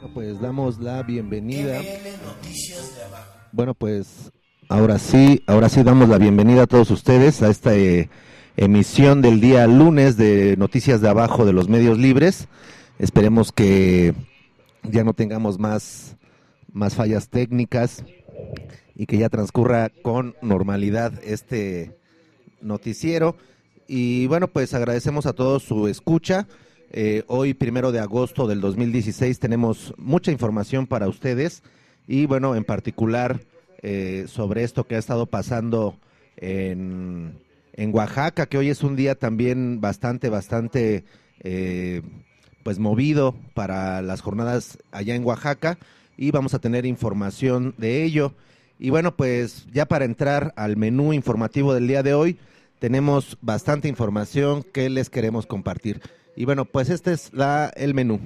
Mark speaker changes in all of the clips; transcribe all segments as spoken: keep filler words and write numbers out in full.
Speaker 1: Pues damos la bienvenida. Bueno, pues ahora sí, ahora sí damos la bienvenida a todos ustedes a esta eh, emisión del día lunes de Noticias de Abajo de los Medios Libres. Esperemos que ya no tengamos más, más fallas técnicas y que ya transcurra con normalidad este noticiero. Y bueno, pues agradecemos a todos su escucha. Eh, hoy, primero de agosto del dos mil dieciséis, tenemos mucha información para ustedes y bueno, en particular eh, sobre esto que ha estado pasando en, en Oaxaca, que hoy es un día también bastante, bastante eh, pues movido para las jornadas allá en Oaxaca, y vamos a tener información de ello. Y bueno, pues ya para entrar al menú informativo del día de hoy, tenemos bastante información que les queremos compartir. Y bueno, pues este es la, el menú.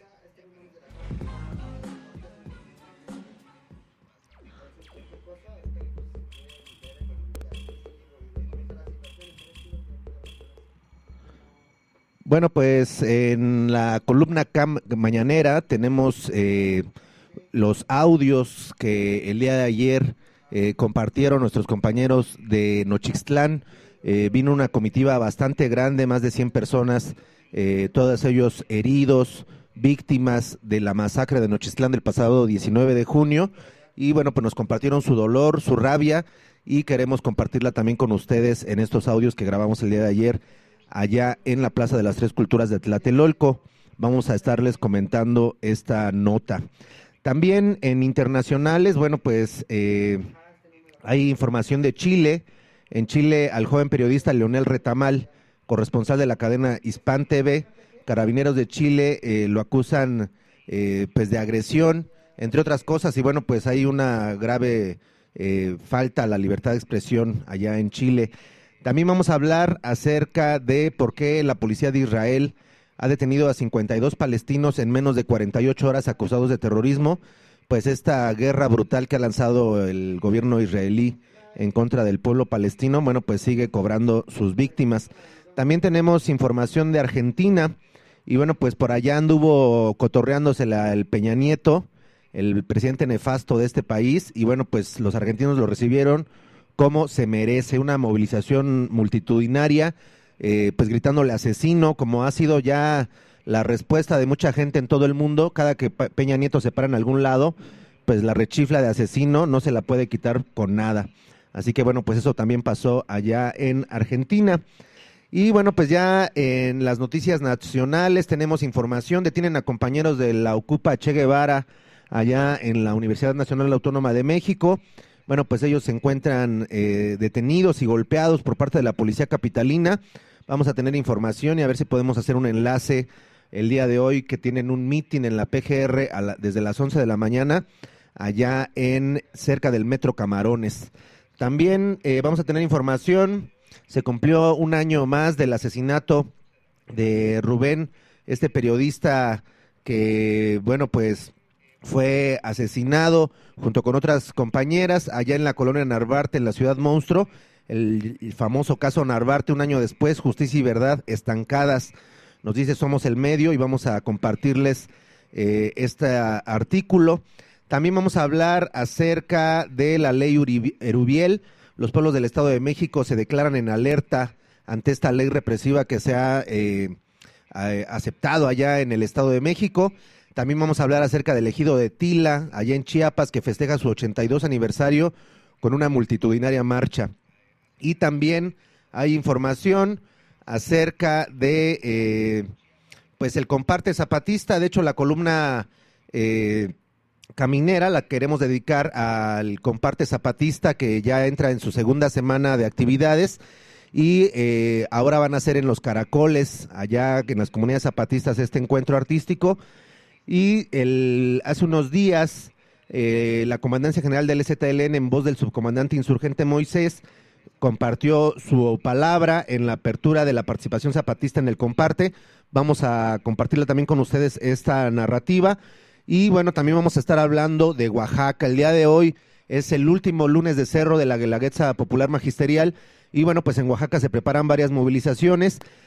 Speaker 1: Bueno, pues en la columna cam mañanera tenemos eh, los audios que el día de ayer eh, compartieron nuestros compañeros de Nochixtlán. Eh, vino una comitiva bastante grande, más de cien personas, eh, todos ellos heridos, víctimas de la masacre de Nochixtlán del pasado diecinueve de junio, y bueno, pues nos compartieron su dolor, su rabia, y queremos compartirla también con ustedes en estos audios que grabamos el día de ayer allá en la Plaza de las Tres Culturas de Tlatelolco. Vamos a estarles comentando esta nota. También en internacionales, bueno, pues eh, hay información de Chile. En Chile, al joven periodista Leonel Retamal, corresponsal de la cadena Hispan T V, Carabineros de Chile eh, lo acusan eh, pues de agresión, entre otras cosas, y bueno, pues hay una grave eh, falta a la libertad de expresión allá en Chile. También vamos a hablar acerca de por qué la policía de Israel ha detenido a cincuenta y dos palestinos en menos de cuarenta y ocho horas acusados de terrorismo, pues esta guerra brutal que ha lanzado el gobierno israelí en contra del pueblo palestino, bueno, pues sigue cobrando sus víctimas. También tenemos información de Argentina, y bueno, pues por allá anduvo cotorreándosela el Peña Nieto, el presidente nefasto de este país, y bueno, pues los argentinos lo recibieron como se merece, una movilización multitudinaria, eh, pues gritándole asesino, como ha sido ya la respuesta de mucha gente en todo el mundo. Cada que Peña Nieto se para en algún lado, pues la rechifla de asesino no se la puede quitar con nada. Así que bueno, pues eso también pasó allá en Argentina. Y bueno, pues ya en las noticias nacionales tenemos información. Detienen a compañeros de la Ocupa Che Guevara allá en la Universidad Nacional Autónoma de México. Bueno, pues ellos se encuentran eh, detenidos y golpeados por parte de la policía capitalina. Vamos a tener información y a ver si podemos hacer un enlace el día de hoy, que tienen un mitin en la P G R a la, desde las once de la mañana allá en cerca del Metro Camarones. También eh, vamos a tener información. Se cumplió un año más del asesinato de Rubén, este periodista que, bueno, pues fue asesinado junto con otras compañeras allá en la colonia Narvarte, en la ciudad monstruo. El, el famoso caso Narvarte, un año después, justicia y verdad estancadas, nos dice Somos el Medio, y vamos a compartirles eh, este artículo. También vamos a hablar acerca de la ley Erubiel. Los pueblos del Estado de México se declaran en alerta ante esta ley represiva que se ha eh, aceptado allá en el Estado de México. También vamos a hablar acerca del ejido de Tila, allá en Chiapas, que festeja su ochenta y dos aniversario con una multitudinaria marcha. Y también hay información acerca de eh, pues el Comparte Zapatista. De hecho, la columna eh, caminera la queremos dedicar al Comparte Zapatista, que ya entra en su segunda semana de actividades, y eh, ahora van a ser en Los Caracoles, allá en las comunidades zapatistas, este encuentro artístico. Y el, hace unos días eh, la Comandancia General del E Z L N, en voz del subcomandante insurgente Moisés, compartió su palabra en la apertura de la participación zapatista en el Comparte. Vamos a compartirla también con ustedes esta narrativa. Y bueno, también vamos a estar hablando de Oaxaca. El día de hoy es el último lunes de cerro de la Guelaguetza Popular Magisterial, y bueno, pues en Oaxaca se preparan varias movilizaciones.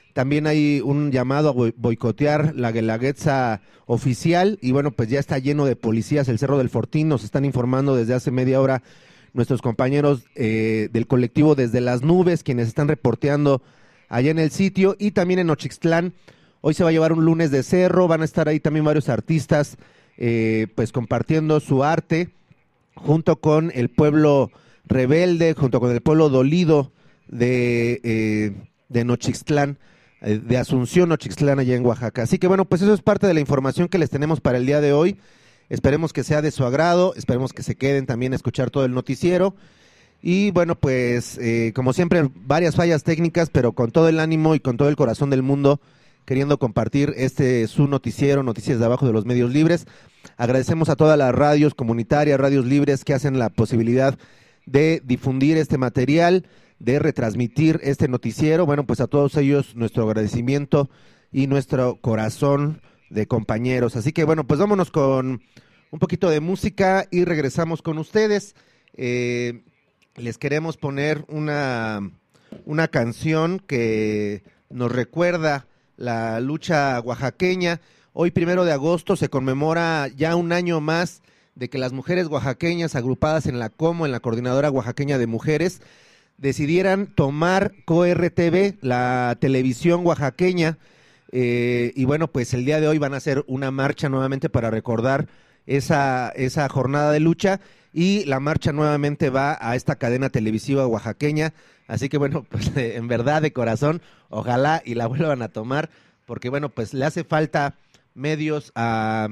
Speaker 1: También hay un llamado a boicotear la Guelaguetza oficial y bueno, pues ya está lleno de policías el Cerro del Fortín, nos están informando desde hace media hora nuestros compañeros eh, del colectivo Desde las Nubes, quienes están reporteando allá en el sitio, y también en Nochixtlán. Hoy se va a llevar un lunes de cerro, van a estar ahí también varios artistas eh, pues compartiendo su arte junto con el pueblo rebelde, junto con el pueblo dolido de, eh, de Nochixtlán, eh, de Asunción, Nochixtlán, allá en Oaxaca. Así que bueno, pues eso es parte de la información que les tenemos para el día de hoy. Esperemos que sea de su agrado, esperemos que se queden también a escuchar todo el noticiero. Y bueno, pues eh, como siempre, varias fallas técnicas, pero con todo el ánimo y con todo el corazón del mundo, queriendo compartir este su noticiero, Noticias de Abajo de los Medios Libres. Agradecemos a todas las radios comunitarias, radios libres que hacen la posibilidad de difundir este material, de retransmitir este noticiero. Bueno, pues a todos ellos nuestro agradecimiento y nuestro corazón de compañeros. Así que bueno, pues vámonos con un poquito de música y regresamos con ustedes. Eh, les queremos poner una, una canción que nos recuerda la lucha oaxaqueña. Hoy, primero de agosto, se conmemora ya un año más de que las mujeres oaxaqueñas agrupadas en la COMO, en la Coordinadora Oaxaqueña de Mujeres, decidieran tomar C O R T V, la televisión oaxaqueña, eh, y bueno, pues el día de hoy van a hacer una marcha nuevamente para recordar esa, esa jornada de lucha, y la marcha nuevamente va a esta cadena televisiva oaxaqueña. Así que bueno, pues eh, en verdad, de corazón, ojalá y la vuelvan a tomar, porque bueno, pues le hace falta medios a,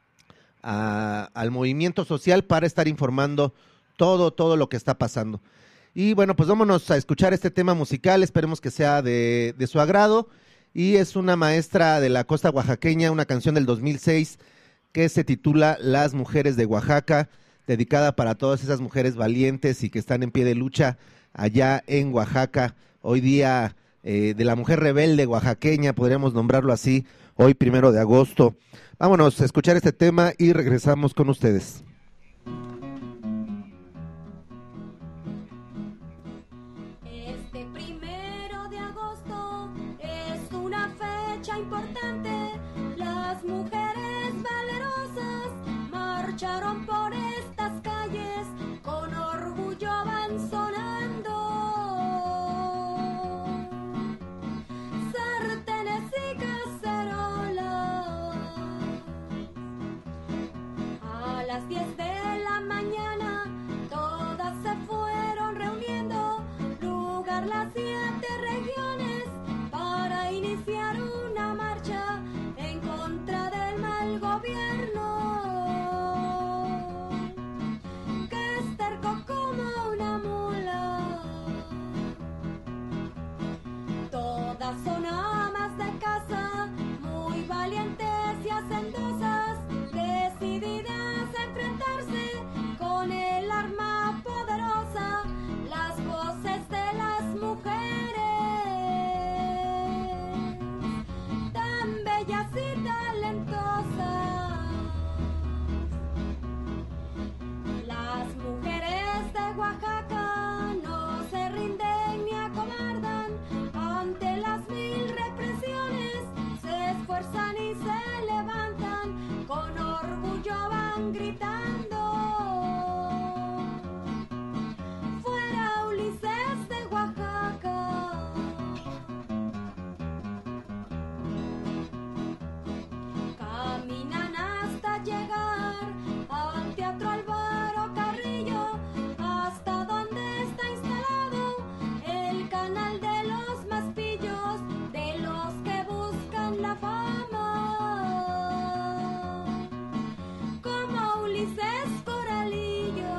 Speaker 1: a, al movimiento social para estar informando todo, todo lo que está pasando. Y bueno, pues vámonos a escuchar este tema musical, esperemos que sea de, de su agrado, y es una maestra de la costa oaxaqueña, una canción del dos mil seis que se titula Las Mujeres de Oaxaca, dedicada para todas esas mujeres valientes y que están en pie de lucha allá en Oaxaca, hoy día eh, de la mujer rebelde oaxaqueña, podríamos nombrarlo así, hoy primero de agosto. Vámonos a escuchar este tema y regresamos con ustedes.
Speaker 2: Este primero de agosto es una fecha importante. Las mujeres valerosas marcharon por estas calles, con orgullo van sonando. Sartenes y cacerolas. A las diez de la mañana todas se fueron reuniendo, lugar las siete regiones, para iniciar una marcha en contra del mal gobierno, que es terco como una mula. Todas son amas de casa, muy valientes y hacendosas, decididas a enfrentarse con el arma poderosa, las voces de las mujeres, tan bellas y talentosas. Las mujeres de Oaxaca no se rinden ni acobardan ante las mil represiones, se esfuerzan y se levantan, con orgullo van gritando. Fuera Ulises de Oaxaca. Caminan hasta llegar al Teatro Álvaro Carrillo, hasta donde está instalado el canal de los más pillos, de los que buscan la fama, como Ulises Coralillo.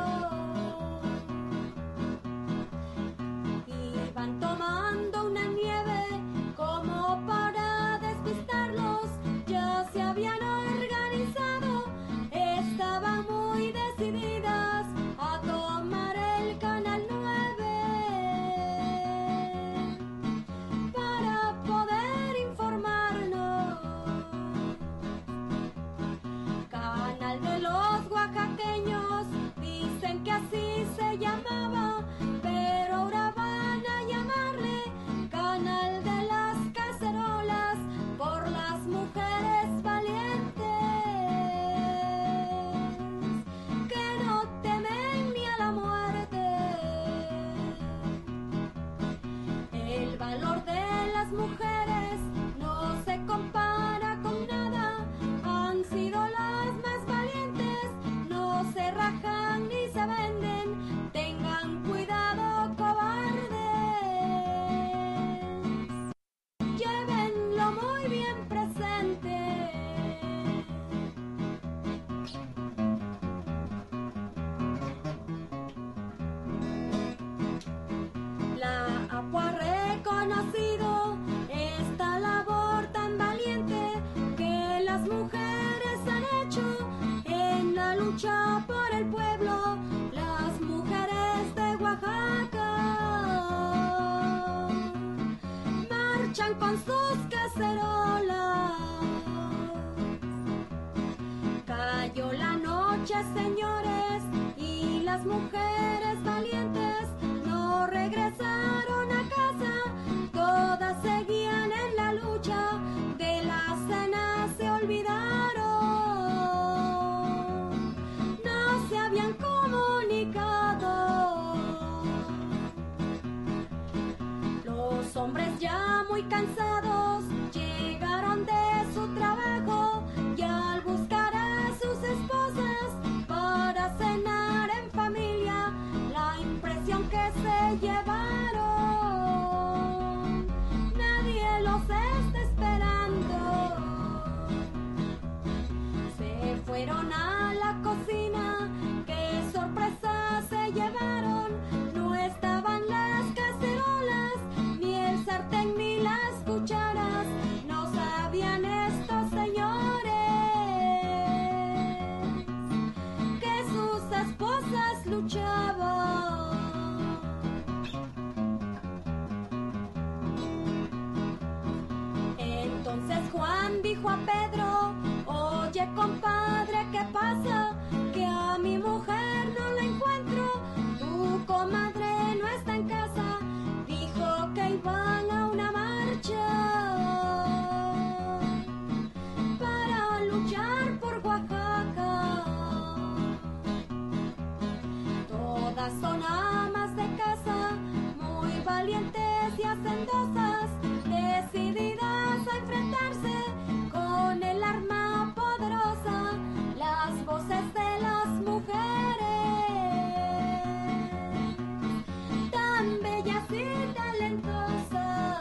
Speaker 2: Iban tomando una nieve como para despistarlos, ya se habían organizado, estaban muy decididas a tomar el canal nueve para poder informarnos. Canal de los oaxaqueños, dicen que así se llamaba, pero ahora van a llamarle Canal de las Cacerolas. señores, y las mujeres valientes no regresaron a casa. Todas seguían en la lucha, de la cena se olvidaron. No se habían comunicado. Los hombres ya muy cansados llegaron de su trabajo, y al buscar a sus esposas para cenar en familia, la impresión que se llevaron, nadie los está esperando. Se fueron a la cocina, qué sorpresa se llevaron. No estaban las cacerolas, ni el sartén, ni las cucharas. No sabían estos señores que sus esposas luchaban. Entonces Juan dijo a Pedro: oye, compadre, ¿qué pasa? Que a mi mujer no la encuentro. Tu comadre no está en casa. Dijo que iban a una marcha para luchar por Oaxaca. Todas son amas de casa, muy valientes y hacendosas, decididas a enfrentarse con el arma poderosa, las voces de las mujeres, tan bellas y talentosas.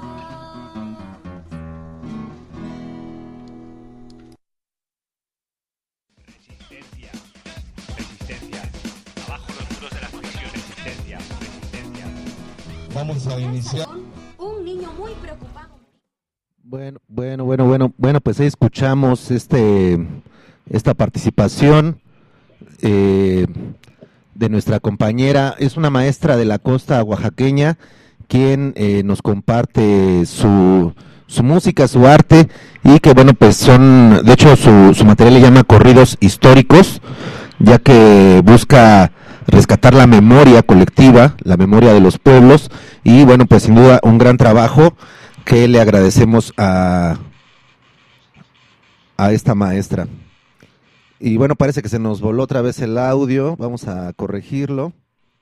Speaker 3: Resistencia, resistencia. Abajo los muros de la prisión, resistencia, resistencia.
Speaker 4: Vamos a iniciar.
Speaker 2: Un niño muy preocupado.
Speaker 1: Bueno, bueno, bueno, bueno, bueno, pues ahí escuchamos este, esta participación eh, de nuestra compañera. Es una maestra de la costa oaxaqueña quien eh, nos comparte su, su música, su arte, y que bueno, pues son, de hecho su, su material le llama corridos históricos, ya que busca rescatar la memoria colectiva, la memoria de los pueblos, y bueno, pues sin duda un gran trabajo que le agradecemos a, a esta maestra. Y bueno, parece que se nos voló otra vez el audio, vamos a corregirlo.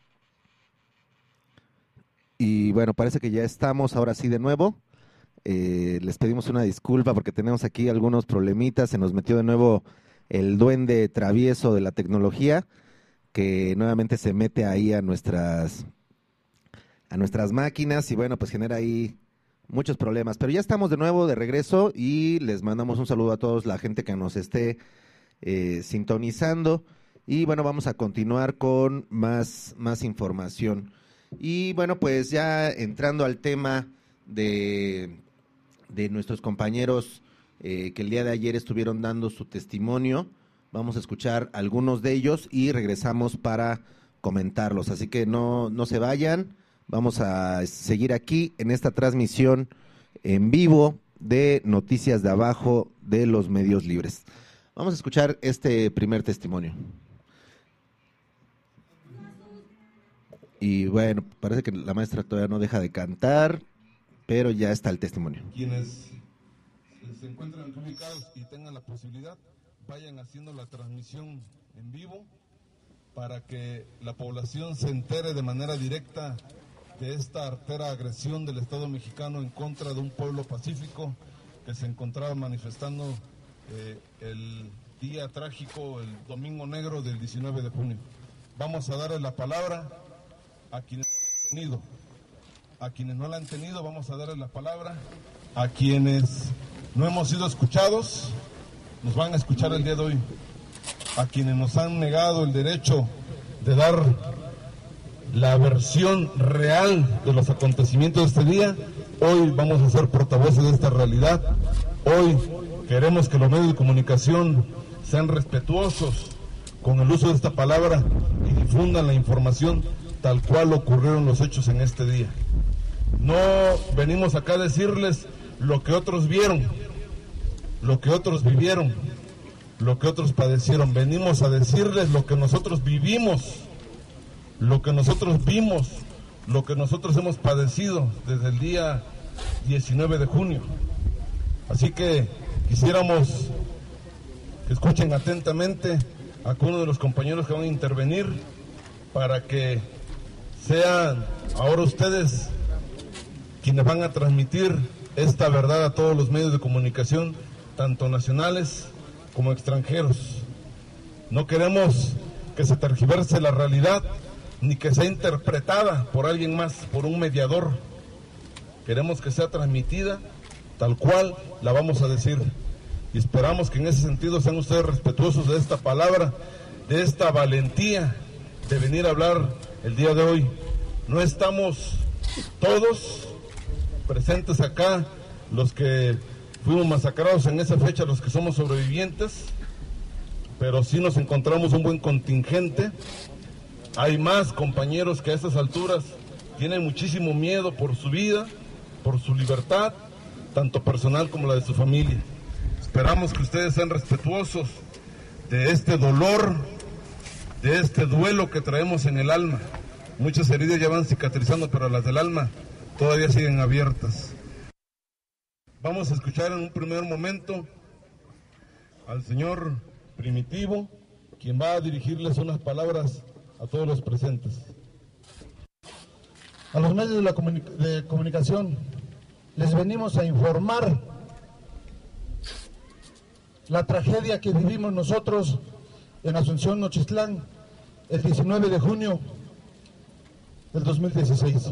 Speaker 1: Y bueno, parece que ya estamos ahora sí de nuevo. Eh, les pedimos una disculpa porque tenemos aquí algunos problemitas, se nos metió de nuevo el duende travieso de la tecnología, que nuevamente se mete ahí a nuestras, a nuestras máquinas y bueno, pues genera ahí muchos problemas, pero ya estamos de nuevo de regreso y les mandamos un saludo a todos la gente que nos esté eh, sintonizando, y bueno, vamos a continuar con más, más información. Y bueno, pues ya entrando al tema de, de nuestros compañeros eh, que el día de ayer estuvieron dando su testimonio, vamos a escuchar algunos de ellos y regresamos para comentarlos, así que no, no se vayan. Vamos a seguir aquí en esta transmisión en vivo de Noticias de Abajo de los Medios Libres. Vamos a escuchar este primer testimonio. Y bueno, parece que la maestra todavía no deja de cantar, pero ya está el testimonio.
Speaker 4: Quienes se encuentran ubicados y tengan la posibilidad, vayan haciendo la transmisión en vivo para que la población se entere de manera directa de esta artera agresión del Estado mexicano en contra de un pueblo pacífico que se encontraba manifestando eh, el día trágico, el domingo negro del diecinueve de junio. Vamos a darle la palabra a quienes no la han tenido. A quienes no la han tenido, vamos a darle la palabra. A quienes no hemos sido escuchados, nos van a escuchar el día de hoy. A quienes nos han negado el derecho de dar la versión real de los acontecimientos de este día, hoy vamos a ser portavoces de esta realidad. Hoy queremos que los medios de comunicación sean respetuosos con el uso de esta palabra y difundan la información tal cual ocurrieron los hechos en este día. No venimos acá a decirles lo que otros vieron, lo que otros vivieron. lo que otros padecieron, venimos a decirles lo que nosotros vivimos, lo que nosotros vimos, lo que nosotros hemos padecido desde el día diecinueve de junio. Así que quisiéramos que escuchen atentamente a cada uno de los compañeros que van a intervenir para que sean ahora ustedes quienes van a transmitir esta verdad a todos los medios de comunicación, tanto nacionales como extranjeros. No queremos que se tergiverse la realidad, ni que sea interpretada por alguien más, por un mediador. Queremos que sea transmitida tal cual la vamos a decir. Y esperamos que en ese sentido sean ustedes respetuosos de esta palabra, de esta valentía de venir a hablar el día de hoy. No estamos todos presentes acá, los que fuimos masacrados en esa fecha, los que somos sobrevivientes, pero sí nos encontramos un buen contingente. Hay más compañeros que a estas alturas tienen muchísimo miedo por su vida, por su libertad, tanto personal como la de su familia. Esperamos que ustedes sean respetuosos de este dolor, de este duelo que traemos en el alma. Muchas heridas ya van cicatrizando, pero las del alma todavía siguen abiertas. Vamos a escuchar en un primer momento al señor Primitivo, quien va a dirigirles unas palabras a todos los presentes.
Speaker 5: A los medios de, la comuni- de comunicación les venimos a informar la tragedia que vivimos nosotros en Asunción, Nochistlán, el diecinueve de junio del dos mil dieciséis.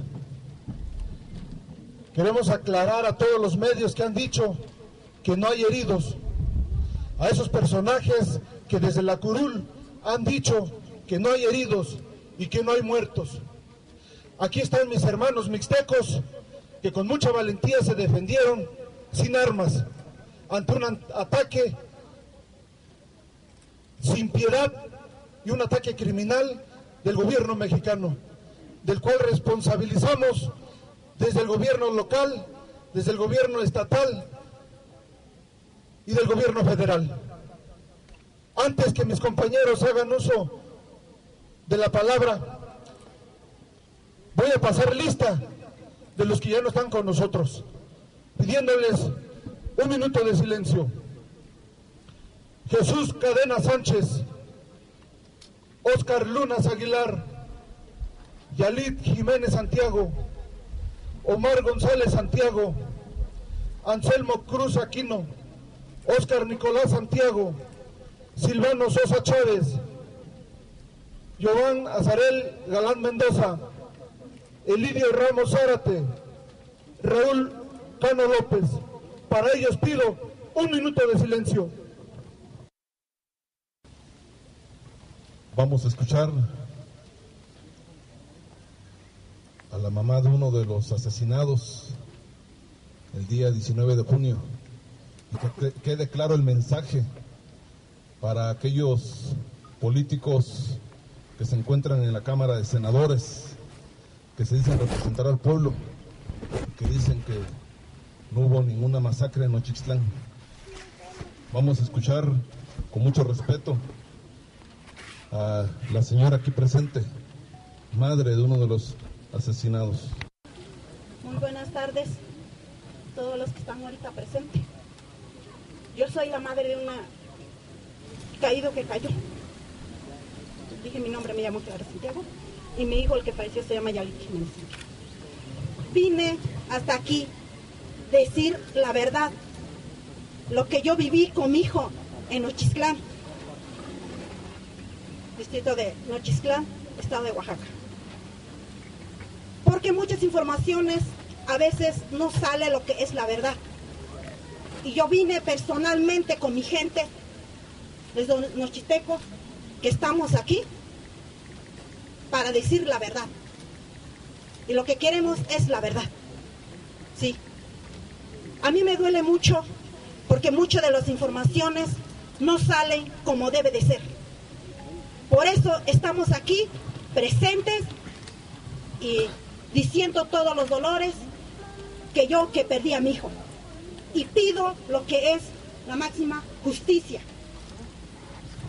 Speaker 5: Queremos aclarar a todos los medios que han dicho que no hay heridos, a esos personajes que desde la curul han dicho que no hay heridos y que no hay muertos. Aquí están mis hermanos mixtecos que con mucha valentía se defendieron sin armas ante un ataque sin piedad y un ataque criminal del gobierno mexicano, del cual responsabilizamos desde el gobierno local, desde el gobierno estatal y del gobierno federal. Antes que mis compañeros hagan uso de la palabra, voy a pasar lista de los que ya no están con nosotros, pidiéndoles un minuto de silencio. Jesús Cadena Sánchez, Óscar Lunas Aguilar, Yalit Jiménez Santiago, Omar González Santiago, Anselmo Cruz Aquino, Óscar Nicolás Santiago, Silvano Sosa Chávez, Giovanni Azarel Galán Mendoza, Elidio Ramos Zárate, Raúl Cano López. Para ellos pido un minuto de silencio.
Speaker 4: Vamos a escuchar a la mamá de uno de los asesinados el día diecinueve de junio, y que quede claro el mensaje para aquellos políticos que se encuentran en la Cámara de Senadores, que se dicen representar al pueblo, que dicen que no hubo ninguna masacre en Nochistlán. Vamos a escuchar con mucho respeto a la señora aquí presente, madre de uno de los asesinados.
Speaker 6: Muy buenas tardes a todos los que están ahorita presentes. Yo soy la madre de una caído que cayó. Dije mi nombre, me llamo Clara Santiago, y mi hijo, el que falleció, se llama Yalit Jiménez. Vine hasta aquí decir la verdad, lo que yo viví con mi hijo en Nochistlán, distrito de Nochistlán, estado de Oaxaca. Porque muchas informaciones a veces no sale lo que es la verdad. Y yo vine personalmente con mi gente, desde Nochistecos, que estamos aquí, para decir la verdad. Y lo que queremos es la verdad. Sí. A mí me duele mucho, porque muchas de las informaciones no salen como debe de ser. Por eso estamos aquí, presentes, y diciendo todos los dolores que yo que perdí a mi hijo. Y pido lo que es la máxima justicia.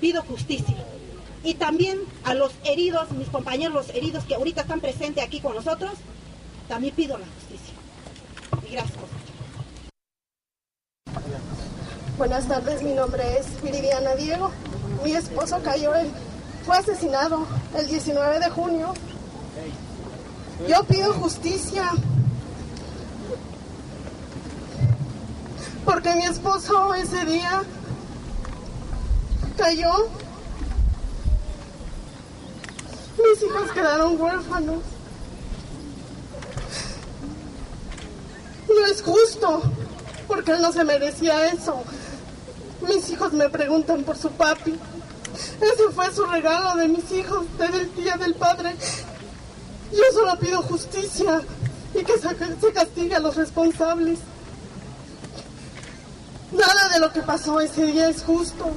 Speaker 6: pido justicia. Y también a los heridos, mis compañeros los heridos que ahorita están presentes aquí con nosotros, también pido la justicia. Y gracias.
Speaker 7: Buenas tardes, mi nombre es Viridiana Diego. Mi esposo cayó, el, fue asesinado el diecinueve de junio. Yo pido justicia porque mi esposo ese día cayó. Mis hijos quedaron huérfanos. No es justo, porque él no se merecía eso. Mis hijos me preguntan por su papi. Ese fue su regalo de mis hijos desde el día del padre. Yo solo pido justicia y que se, se castigue a los responsables. Nada de lo que pasó ese día es justo.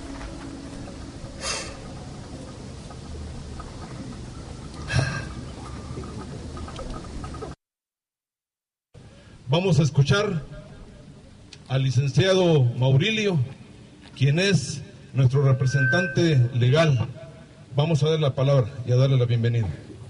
Speaker 4: Vamos a escuchar al licenciado Maurilio, quien es nuestro representante legal. Vamos a darle la palabra y a darle la bienvenida.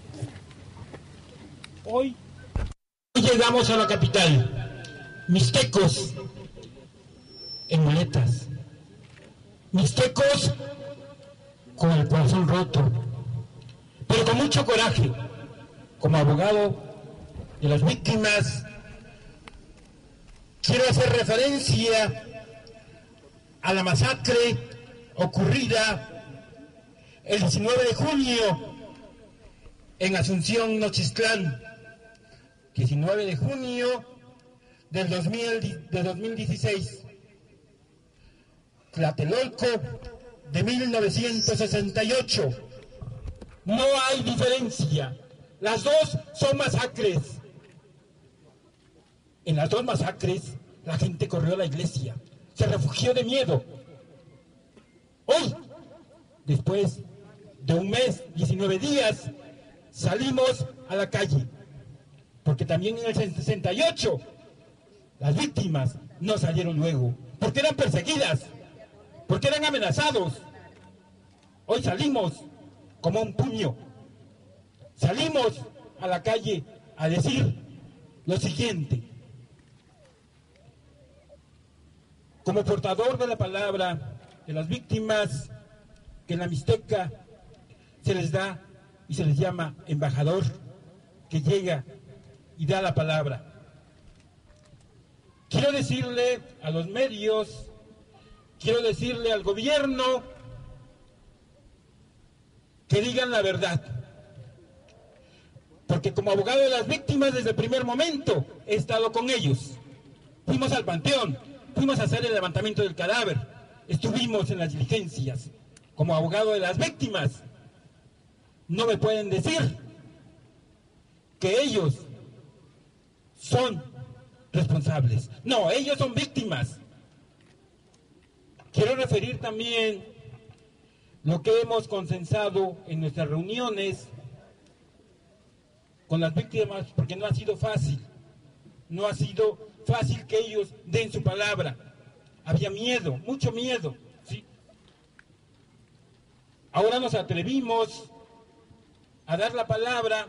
Speaker 8: Hoy llegamos a la capital, mixtecos en muletas, mixtecos con el corazón roto, pero con mucho coraje. Como abogado de las víctimas, quiero hacer referencia a la masacre ocurrida el diecinueve de junio en Asunción, Nochistlán, diecinueve de junio del dos mil, de dos mil dieciséis, Tlatelolco de mil novecientos sesenta y ocho. No hay diferencia, las dos son masacres. En las dos masacres la gente corrió a la iglesia, se refugió de miedo. Hoy, después de un mes, diecinueve días, salimos a la calle, porque también en el sesenta y ocho las víctimas no salieron luego, porque eran perseguidas, porque eran amenazados. Hoy salimos como un puño, salimos a la calle a decir lo siguiente. Como portador de la palabra de las víctimas, que en la Mixteca se les da y se les llama embajador, que llega y da la palabra. Quiero decirle a los medios, quiero decirle al gobierno, que digan la verdad. Porque como abogado de las víctimas desde el primer momento he estado con ellos. Fuimos al panteón, fuimos a hacer el levantamiento del cadáver, estuvimos en las diligencias. Como abogado de las víctimas, no me pueden decir que ellos son responsables. No, ellos son víctimas. Quiero referir también lo que hemos consensado en nuestras reuniones con las víctimas, porque no ha sido fácil. No ha sido fácil que ellos den su palabra. Había miedo, mucho miedo, ¿sí? Ahora nos atrevimos a dar la palabra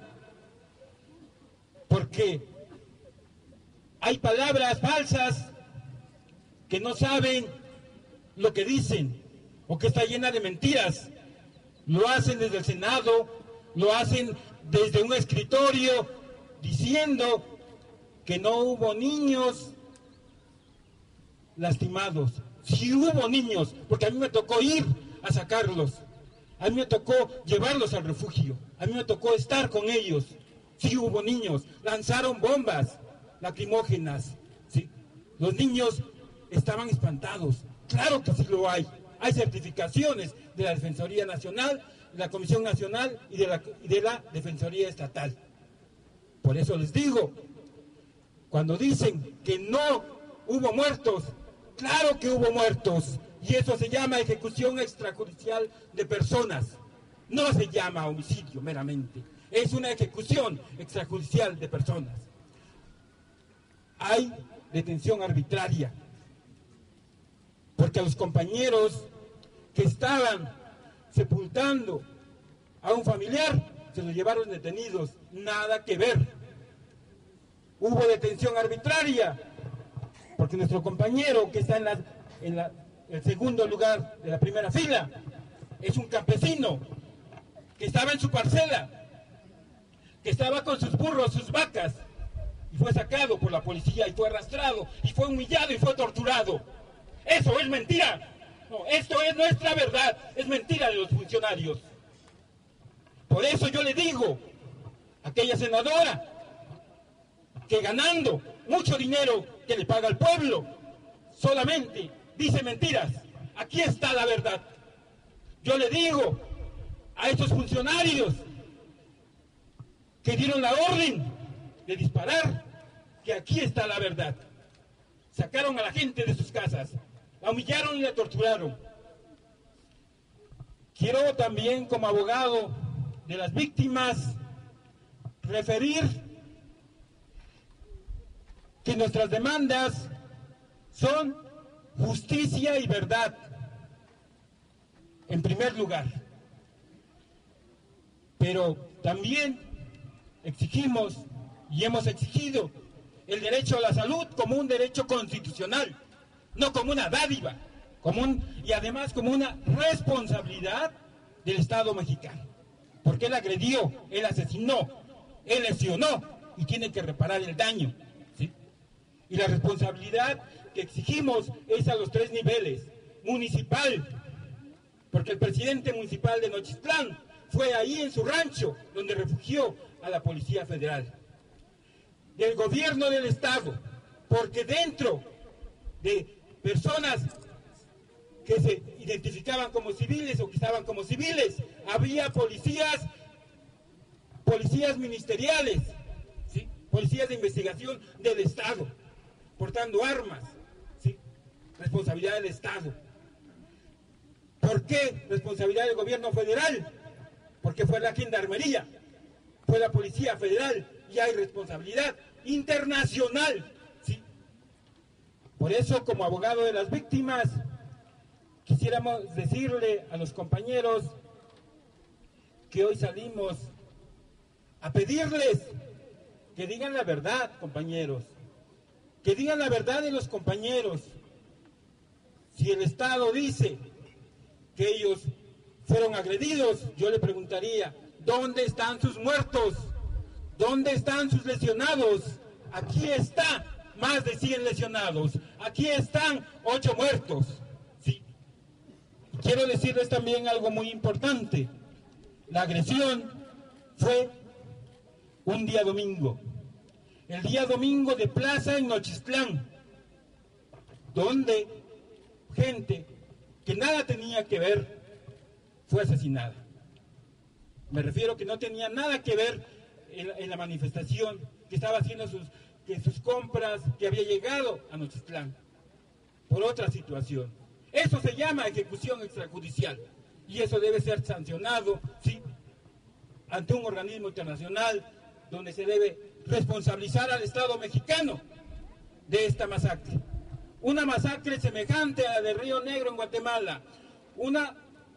Speaker 8: porque hay palabras falsas que no saben lo que dicen o que está llena de mentiras. Lo hacen desde el Senado, lo hacen desde un escritorio diciendo que no hubo niños lastimados. Sí hubo niños, porque a mí me tocó ir a sacarlos. A mí me tocó llevarlos al refugio. A mí me tocó estar con ellos. Sí hubo niños. Lanzaron bombas lacrimógenas. ¿Sí? Los niños estaban espantados. Claro que sí lo hay. Hay certificaciones de la Defensoría Nacional, de la Comisión Nacional y de la, y de la Defensoría Estatal. Por eso les digo, cuando dicen que no hubo muertos, claro que hubo muertos. Y eso se llama ejecución extrajudicial de personas. No se llama homicidio meramente. Es una ejecución extrajudicial de personas. Hay detención arbitraria. Porque a los compañeros que estaban sepultando a un familiar, se los llevaron detenidos. Nada que ver. Hubo detención arbitraria, porque nuestro compañero que está en, la, en la, el segundo lugar de la primera fila es un campesino que estaba en su parcela, que estaba con sus burros, sus vacas, y fue sacado por la policía y fue arrastrado y fue humillado y fue torturado. Eso es mentira. No, esto es nuestra verdad, es mentira de los funcionarios. Por eso yo le digo a aquella senadora que ganando mucho dinero que le paga al pueblo, solamente dice mentiras. Aquí está la verdad. Yo le digo a estos funcionarios que dieron la orden de disparar, que aquí está la verdad. Sacaron a la gente de sus casas, la humillaron y la torturaron. Quiero también, como abogado de las víctimas, referir que nuestras demandas son justicia y verdad, en primer lugar. Pero también exigimos y hemos exigido el derecho a la salud como un derecho constitucional, no como una dádiva, como un, y además como una responsabilidad del Estado mexicano. Porque él agredió, él asesinó, él lesionó y tiene que reparar el daño, ¿sí? Y la responsabilidad que exigimos es a los tres niveles: municipal, porque el presidente municipal de Nochistlán fue ahí en su rancho donde refugió a la Policía Federal; del gobierno del Estado, porque dentro de personas que se identificaban como civiles o que estaban como civiles, había policías, policías ministeriales, ¿sí? Policías de investigación del Estado, portando armas, ¿sí? Responsabilidad del Estado. ¿Por qué responsabilidad del gobierno federal? Porque fue la gendarmería, fue la Policía Federal, y hay responsabilidad internacional, ¿sí? Por eso, como abogado de las víctimas, quisiéramos decirle a los compañeros que hoy salimos a pedirles que digan la verdad, compañeros, que digan la verdad de los compañeros. Si el Estado dice que ellos fueron agredidos, yo le preguntaría, ¿dónde están sus muertos? ¿Dónde están sus lesionados? Aquí está más de cien lesionados, aquí están ocho muertos. Sí. Quiero decirles también algo muy importante. La agresión fue un día domingo, el día domingo de plaza en Nochistlán, donde gente que nada tenía que ver fue asesinada. Me refiero que no tenía nada que ver en, en la manifestación, que estaba haciendo sus, que sus compras, que había llegado a Nochistlán por otra situación. Eso se llama ejecución extrajudicial y eso debe ser sancionado, ¿sí?, ante un organismo internacional donde se debe responsabilizar al Estado mexicano de esta masacre. Una masacre semejante a la de Río Negro en Guatemala, una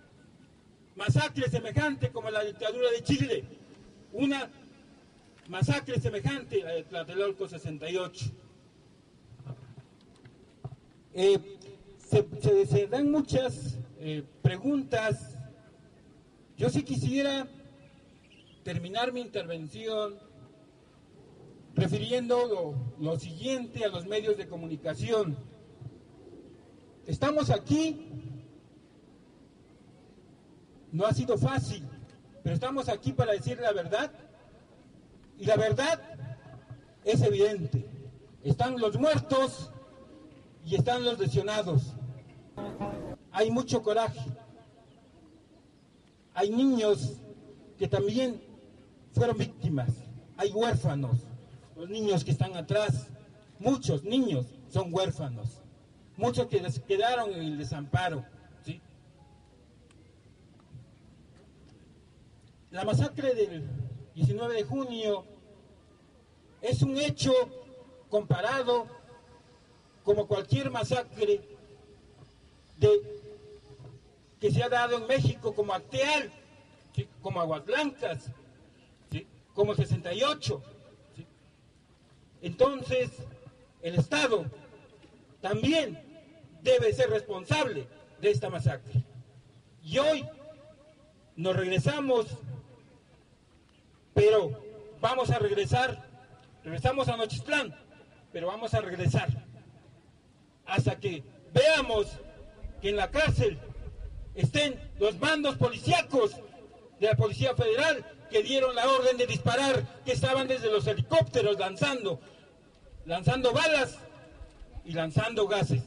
Speaker 8: masacre semejante como la dictadura de Chile, una masacre semejante a la de Tlatelolco sesenta y ocho. Eh, se, se, se dan muchas eh, preguntas. Yo sí quisiera terminar mi intervención refiriendo lo, lo siguiente a los medios de comunicación. Estamos aquí, no ha sido fácil, pero estamos aquí para decir la verdad, y la verdad es evidente. Están los muertos y están los lesionados. Hay mucho coraje. Hay niños que también fueron víctimas. Hay huérfanos. Los niños que están atrás, muchos niños son huérfanos. Muchos que les quedaron en el desamparo, ¿sí? La masacre del diecinueve de junio es un hecho comparado como cualquier masacre de que se ha dado en México como Acteal, ¿sí? Como Aguas Blancas, ¿sí? Como sesenta y ocho. ¿Sí? Entonces, el Estado también debe ser responsable de esta masacre. Y hoy nos regresamos, pero vamos a regresar, regresamos a Nochistlán, pero vamos a regresar hasta que veamos que en la cárcel estén los mandos policíacos de la Policía Federal que dieron la orden de disparar, que estaban desde los helicópteros lanzando, lanzando balas y lanzando gases.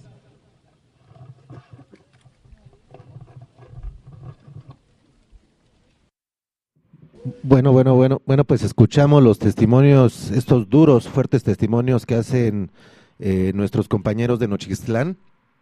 Speaker 1: Bueno, bueno, bueno, bueno, pues escuchamos los testimonios, estos duros, fuertes testimonios que hacen eh, nuestros compañeros de Nochistlán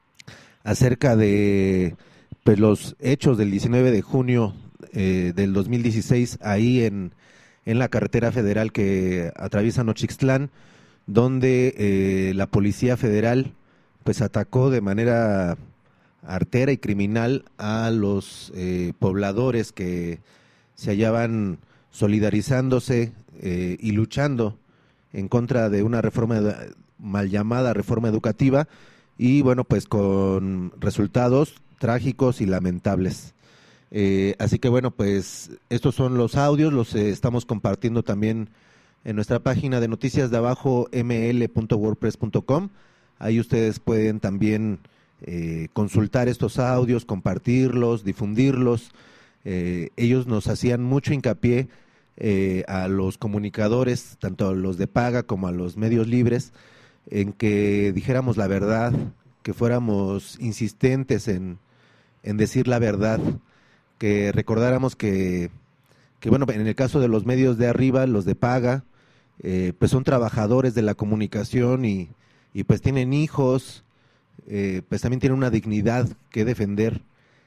Speaker 1: acerca de pues los hechos del diecinueve de junio eh, del dos mil dieciséis ahí en, en la carretera federal que atraviesa Nochistlán, donde eh, la Policía Federal pues atacó de manera artera y criminal a los eh, pobladores que se hallaban solidarizándose eh, y luchando en contra de una reforma mal llamada reforma educativa, y bueno, pues con resultados trágicos y lamentables. Eh, así que bueno, pues estos son los audios, los eh, estamos compartiendo también en nuestra página de noticias de abajo m l punto wordpress punto com. Ahí ustedes pueden también eh, consultar estos audios, compartirlos, difundirlos. Eh, ellos nos hacían mucho hincapié eh, a los comunicadores, tanto a los de paga como a los medios libres, en que dijéramos la verdad, que fuéramos insistentes en, en decir la verdad, que recordáramos que, que, bueno, en el caso de los medios de arriba, los de paga, eh, pues son trabajadores de la comunicación y, y pues tienen hijos, eh, pues también tienen una dignidad que defender.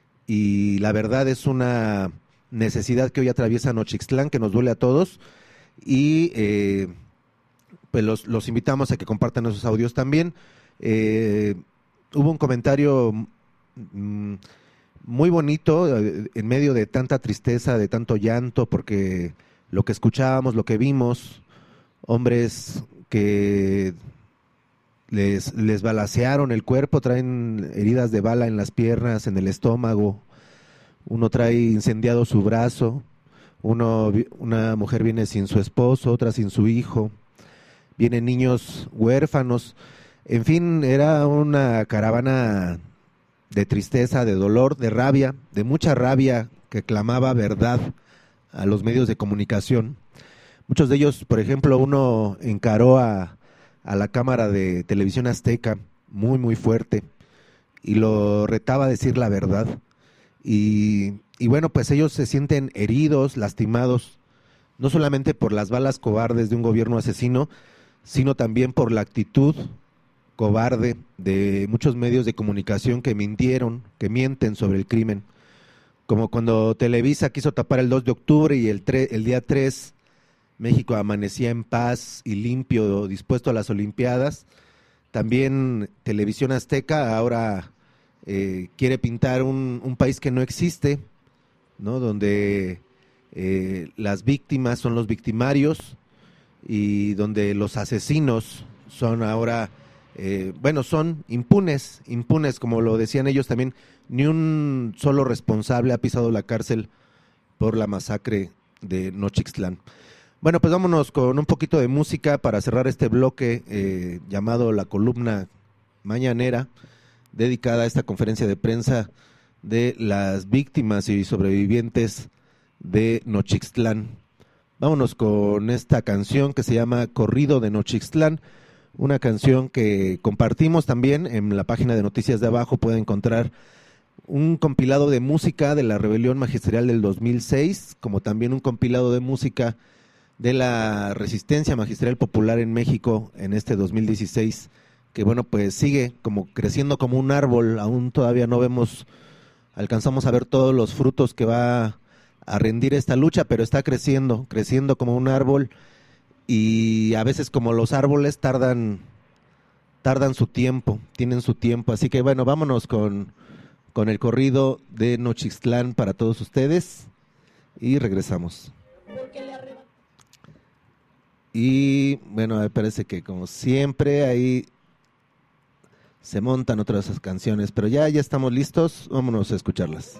Speaker 1: Y la verdad es una necesidad que hoy atraviesa Nochistlán, que nos duele a todos, y eh, pues los, los invitamos a que compartan esos audios también. Eh, hubo un comentario mm, muy bonito eh, en medio de tanta tristeza, de tanto llanto, porque lo que escuchábamos, lo que vimos, hombres que les, les balacearon el cuerpo, traen heridas de bala en las piernas, en el estómago, uno trae incendiado su brazo, uno, una mujer viene sin su esposo, otra sin su hijo, vienen niños huérfanos, en fin, era una caravana de tristeza, de dolor, de rabia, de mucha rabia, que clamaba verdad a los medios de comunicación. Muchos de ellos, por ejemplo, uno encaró a, a la cámara de Televisión Azteca muy, muy fuerte y lo retaba a decir la verdad. Y, y bueno, pues ellos se sienten heridos, lastimados, no solamente por las balas cobardes de un gobierno asesino, sino también por la actitud cobarde de muchos medios de comunicación que mintieron, que mienten sobre el crimen. Como cuando Televisa quiso tapar el dos de octubre y el, tre- el día tres México amanecía en paz y limpio, dispuesto a las Olimpiadas. También Televisión Azteca ahora eh, quiere pintar un, un país que no existe, ¿no? Donde eh, las víctimas son los victimarios y donde los asesinos son ahora, eh, bueno, son impunes, impunes, como lo decían ellos también. Ni un solo responsable ha pisado la cárcel por la masacre de Nochistlán. Bueno, pues vámonos con un poquito de música para cerrar este bloque eh, llamado La Columna Mañanera, dedicada a esta conferencia de prensa de las víctimas y sobrevivientes de Nochistlán. Vámonos con esta canción que se llama Corrido de Nochistlán, una canción que compartimos también en la página de Noticias de Abajo. Pueden encontrar un compilado de música de la rebelión magisterial del dos mil seis, como también un compilado de música de la resistencia magisterial popular en México en este dos mil dieciséis, que bueno, pues sigue como creciendo como un árbol. Aún todavía no vemos, alcanzamos a ver todos los frutos que va a rendir esta lucha, pero está creciendo, creciendo como un árbol, y a veces como los árboles tardan, tardan su tiempo, tienen su tiempo. Así que bueno, vámonos con con el corrido de Nochixtlán para todos ustedes y regresamos. Y bueno, me parece que como siempre ahí se montan otras esas canciones, pero ya, ya estamos listos, vámonos a escucharlas.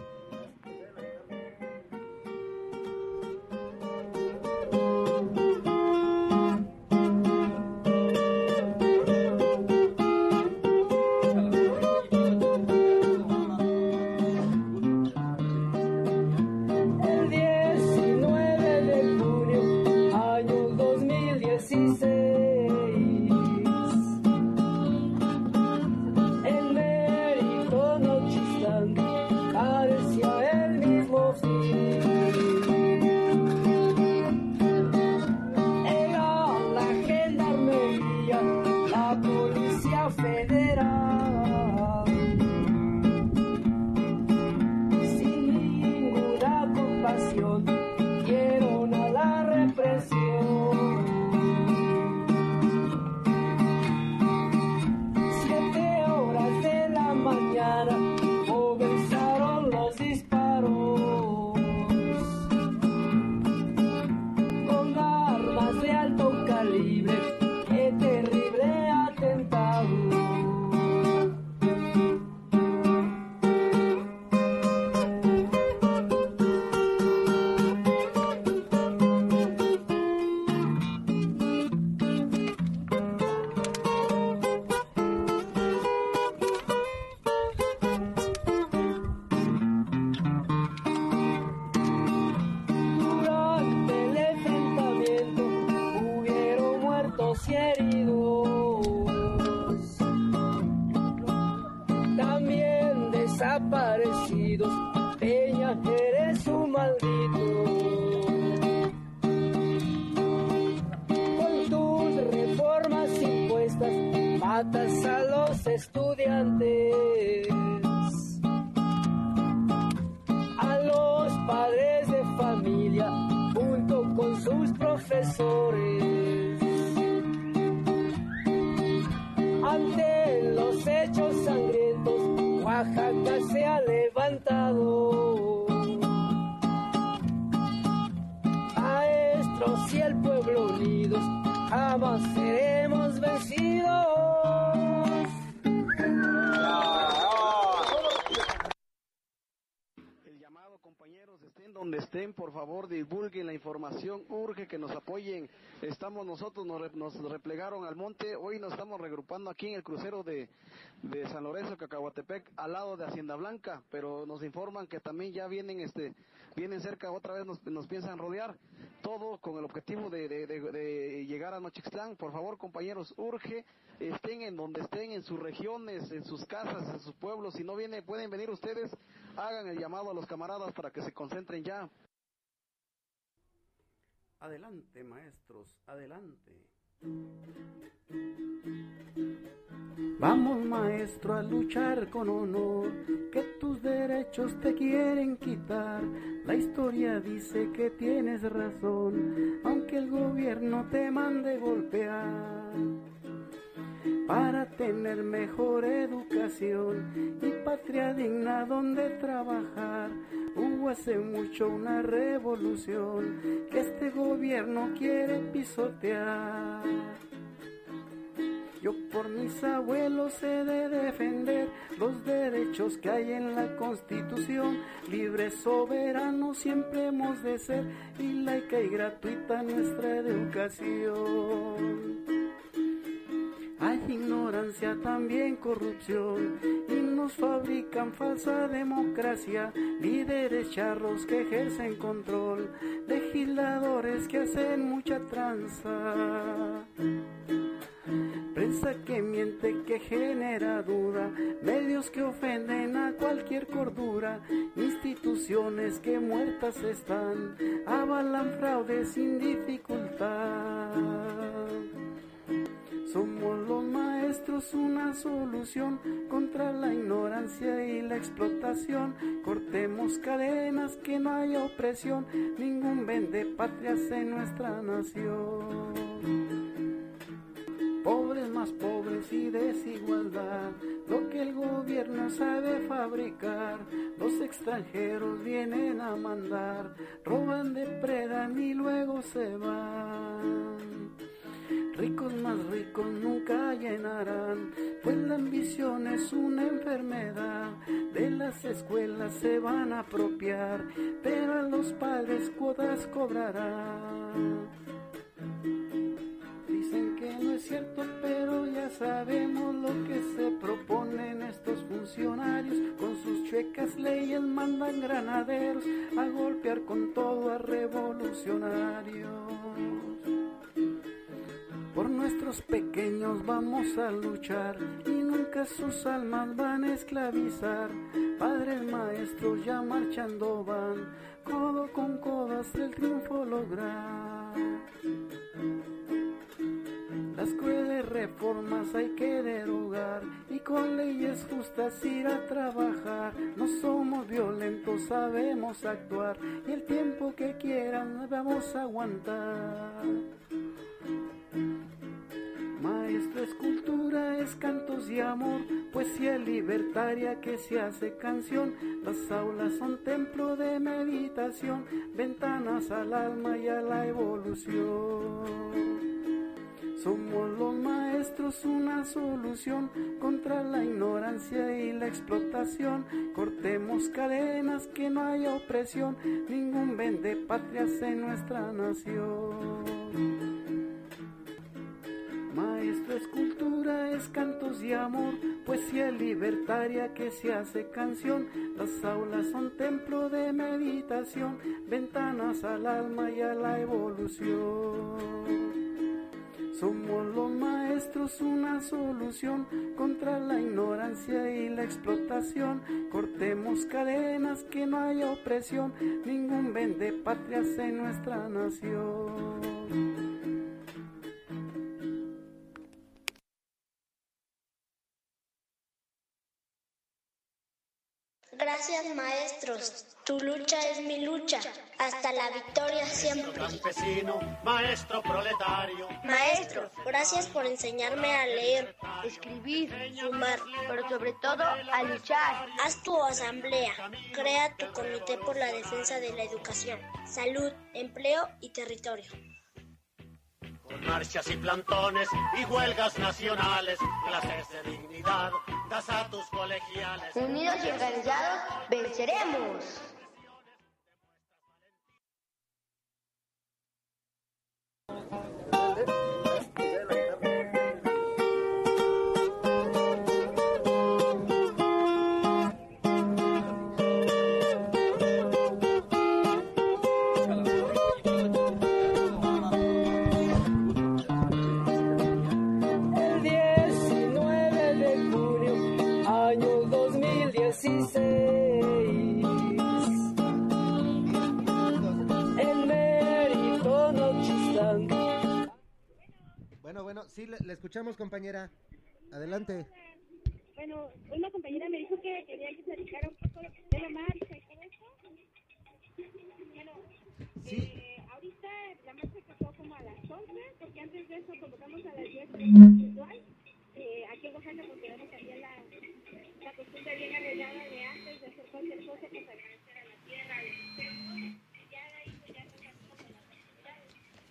Speaker 9: Estamos nosotros, nos, nos replegaron al monte, hoy nos estamos regrupando aquí en el crucero de, de San Lorenzo, Cacahuatepec, al lado de Hacienda Blanca, pero nos informan que también ya vienen este vienen cerca, otra vez nos, nos piensan rodear, todo con el objetivo de, de, de, de llegar a Nochixtlán. Por favor, compañeros, urge, estén en donde estén, en sus regiones, en sus casas, en sus pueblos, si no viene, pueden venir ustedes, hagan el llamado a los camaradas para que se concentren ya.
Speaker 10: Adelante, maestros, adelante. Vamos, maestro, a luchar con honor, que tus derechos te quieren quitar. La historia dice que tienes razón, aunque el gobierno te mande golpear. Para tener mejor educación y patria digna donde trabajar, hubo hace mucho una revolución que este gobierno quiere pisotear. Yo por mis abuelos he de defender los derechos que hay en la Constitución. Libres, soberanos siempre hemos de ser, y laica y gratuita nuestra educación. Hay ignorancia, también corrupción, y nos fabrican falsa democracia, líderes charros que ejercen control, legisladores que hacen mucha tranza, prensa que miente, que genera duda, medios que ofenden a cualquier cordura, instituciones que muertas están, avalan fraudes sin dificultad. Somos los maestros una solución contra la ignorancia y la explotación. Cortemos cadenas, que no haya opresión, ningún vendepatrias en nuestra nación. Pobres más pobres y desigualdad, lo que que el gobierno sabe fabricar. Los extranjeros vienen a mandar, roban, depredan y luego se van. Ricos más ricos nunca llenarán, pues la ambición es una enfermedad. De las escuelas se van a apropiar, pero a los padres cuotas cobrarán. Dicen que no es cierto, pero ya sabemos lo que se proponen estos funcionarios. Con sus chuecas leyes mandan granaderos a golpear con todo a revolucionarios. Por nuestros pequeños vamos a luchar y nunca sus almas van a esclavizar. Padres maestros ya marchando van, codo con codo hasta el triunfo lograr. Las crueles reformas hay que derogar y con leyes justas ir a trabajar. No somos violentos, sabemos actuar y el tiempo que quieran vamos a aguantar. Maestro es cultura, es cantos y amor, poesía libertaria que se hace canción. Las aulas son templo de meditación, ventanas al alma y a la evolución. Somos los maestros una solución contra la ignorancia y la explotación. Cortemos cadenas, que no haya opresión, ningún vendepatrias en nuestra nación. Maestro es cultura, es cantos y amor, poesía libertaria que se hace canción. Las aulas son templo de meditación, ventanas al alma y a la evolución. Somos los maestros una solución contra la ignorancia y la explotación. Cortemos cadenas, que no haya opresión, ningún vendepatrias en nuestra nación.
Speaker 11: Gracias, maestros. Tu lucha es mi lucha. Hasta la victoria siempre.
Speaker 12: Campesino, maestro proletario.
Speaker 11: Maestro, gracias por enseñarme a leer,
Speaker 13: escribir, sumar, pero sobre todo a luchar.
Speaker 11: Haz tu asamblea. Crea tu comité por la defensa de la educación, salud, empleo y territorio.
Speaker 12: Con marchas y plantones y huelgas nacionales, clases de dignidad, das a tus colegiales.
Speaker 13: Unidos y organizados, venceremos.
Speaker 1: Bueno, bueno, sí, le, le escuchamos, compañera. Adelante.
Speaker 14: Bueno, una compañera me dijo que quería que se dedicara un poco de la marcha y todo eso. Bueno, sí. eh, ahorita la marcha pasó como a las once, porque antes de eso convocamos a las diez puntual. Eh, aquí en Oaxaca porque tenemos también la, la costumbre bien arreglada de antes de hacer cualquier cosa, pues agradecer a la tierra, al centro. Ya de ahí pues ya nos hacemos a las actividades.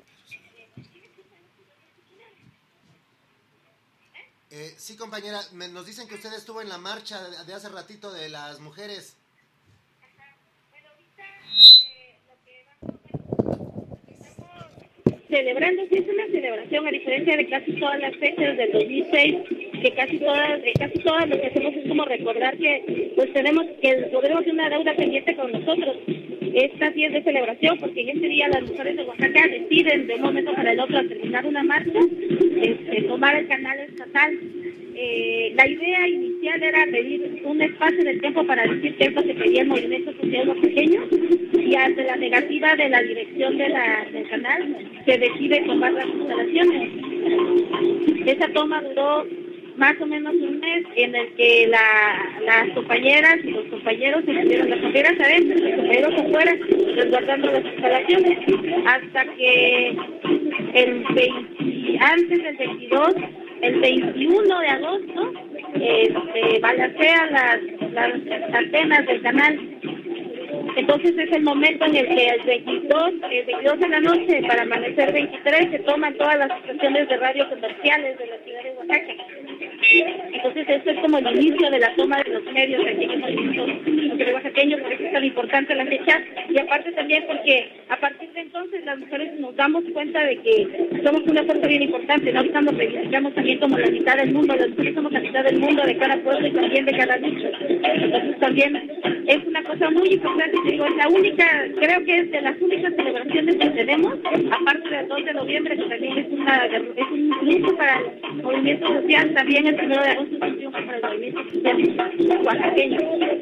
Speaker 1: Eh, sí, compañera, me, nos dicen que usted estuvo en la marcha de, de hace ratito de las mujeres.
Speaker 14: Ajá. Bueno, ahorita eh, lo que vamos a estamos celebrando, sí es una celebración, a diferencia de casi todas las fechas del dos mil seis, que casi todas, eh, casi todas lo que hacemos es como recordar que pues tenemos que podremos una deuda pendiente con nosotros. Esta sí es de celebración, porque en este día las mujeres de Oaxaca deciden de un momento para el otro al terminar una marcha, este, tomar el canal estatal. Eh, la idea inicial era pedir un espacio en el tiempo para decir qué es lo que quería el movimiento social oaxaqueño, y ante la negativa de la dirección de la, del canal se decide tomar las instalaciones. Esa toma duró más o menos un mes, en el que la, las compañeras y los compañeros se estuvieron, las compañeras adentro, los compañeros afuera, resguardando las instalaciones, hasta que el veinte, antes del veintidós, el veintiuno de agosto, este, balancean las, las antenas del canal. Entonces es el momento en el que el veintidós, el veintidós de la noche, para amanecer veintitrés, se toman todas las estaciones de radio comerciales de la ciudad de Oaxaca. Entonces esto es como el inicio de la toma de los medios aquí en el movimiento los oaxaqueños, por eso es tan importante la fecha, y aparte también porque a partir de entonces las mujeres nos damos cuenta de que somos una fuerza bien importante, no estamos reivindicamos también como la mitad del mundo, las mujeres somos la mitad del mundo de cada pueblo y también de cada lucha. Entonces también es una cosa muy importante, digo, es la única, creo que es de las únicas celebraciones que tenemos, aparte del dos de noviembre, que también es, una, es un triunfo para el movimiento social, también el primero de agosto es un triunfo para el movimiento social oaxaqueño.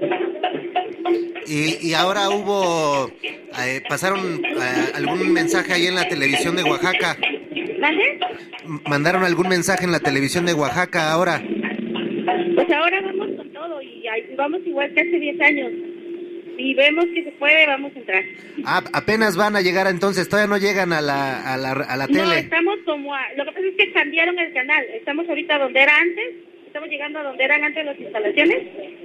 Speaker 1: Y, y ahora hubo, eh, pasaron eh, algún mensaje ahí en la televisión de Oaxaca.
Speaker 14: ¿Vale?
Speaker 1: ¿Mandaron algún mensaje en la televisión de Oaxaca ahora?
Speaker 14: Pues ahora vamos con todo y ahí vamos igual que hace diez años. Si vemos que se puede, vamos a entrar.
Speaker 1: Ah, apenas van a llegar entonces, todavía no llegan a la, a la, a la tele.
Speaker 14: No, estamos como a, lo que pasa es que cambiaron el canal, estamos ahorita donde era antes, estamos llegando a donde eran antes las instalaciones.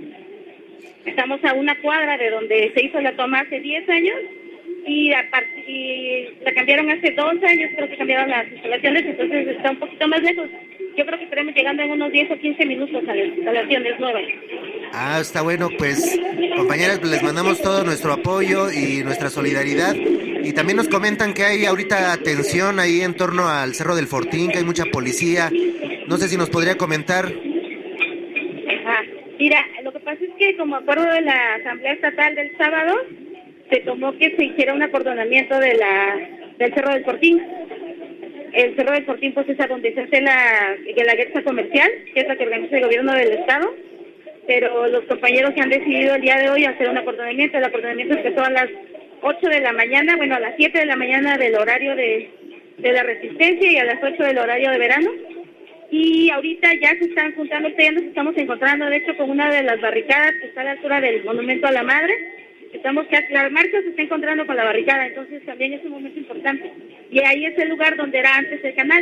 Speaker 14: Estamos a una cuadra de donde se hizo la toma hace diez años y, a part- y la cambiaron hace doce años, creo que cambiaron las instalaciones, entonces está un poquito más lejos. Yo creo que estaremos llegando en unos diez o quince minutos a las instalaciones nuevas.
Speaker 1: Ah, está bueno, pues compañeras, les mandamos todo nuestro apoyo y nuestra solidaridad. Y también nos comentan que hay ahorita tensión ahí en torno al Cerro del Fortín, que hay mucha policía. No sé si nos podría comentar.
Speaker 14: Ah, mira, lo que pasa es que como acuerdo de la Asamblea Estatal del sábado, se tomó que se hiciera un acordonamiento de la del Cerro del Fortín. El Cerro del Fortín pues es a donde se hace la, la guerra comercial, que es la que organiza el gobierno del estado, pero los compañeros que han decidido el día de hoy hacer un acordonamiento. El acordonamiento empezó a las ocho de la mañana, bueno, a las siete de la mañana del horario de, de la resistencia y a las ocho del horario de verano. Y ahorita ya se están juntando, ya nos estamos encontrando, de hecho, con una de las barricadas que está a la altura del Monumento a la Madre. Estamos que la marcha se está encontrando con la barricada, entonces también es un momento importante. Y ahí es el lugar donde era antes el canal.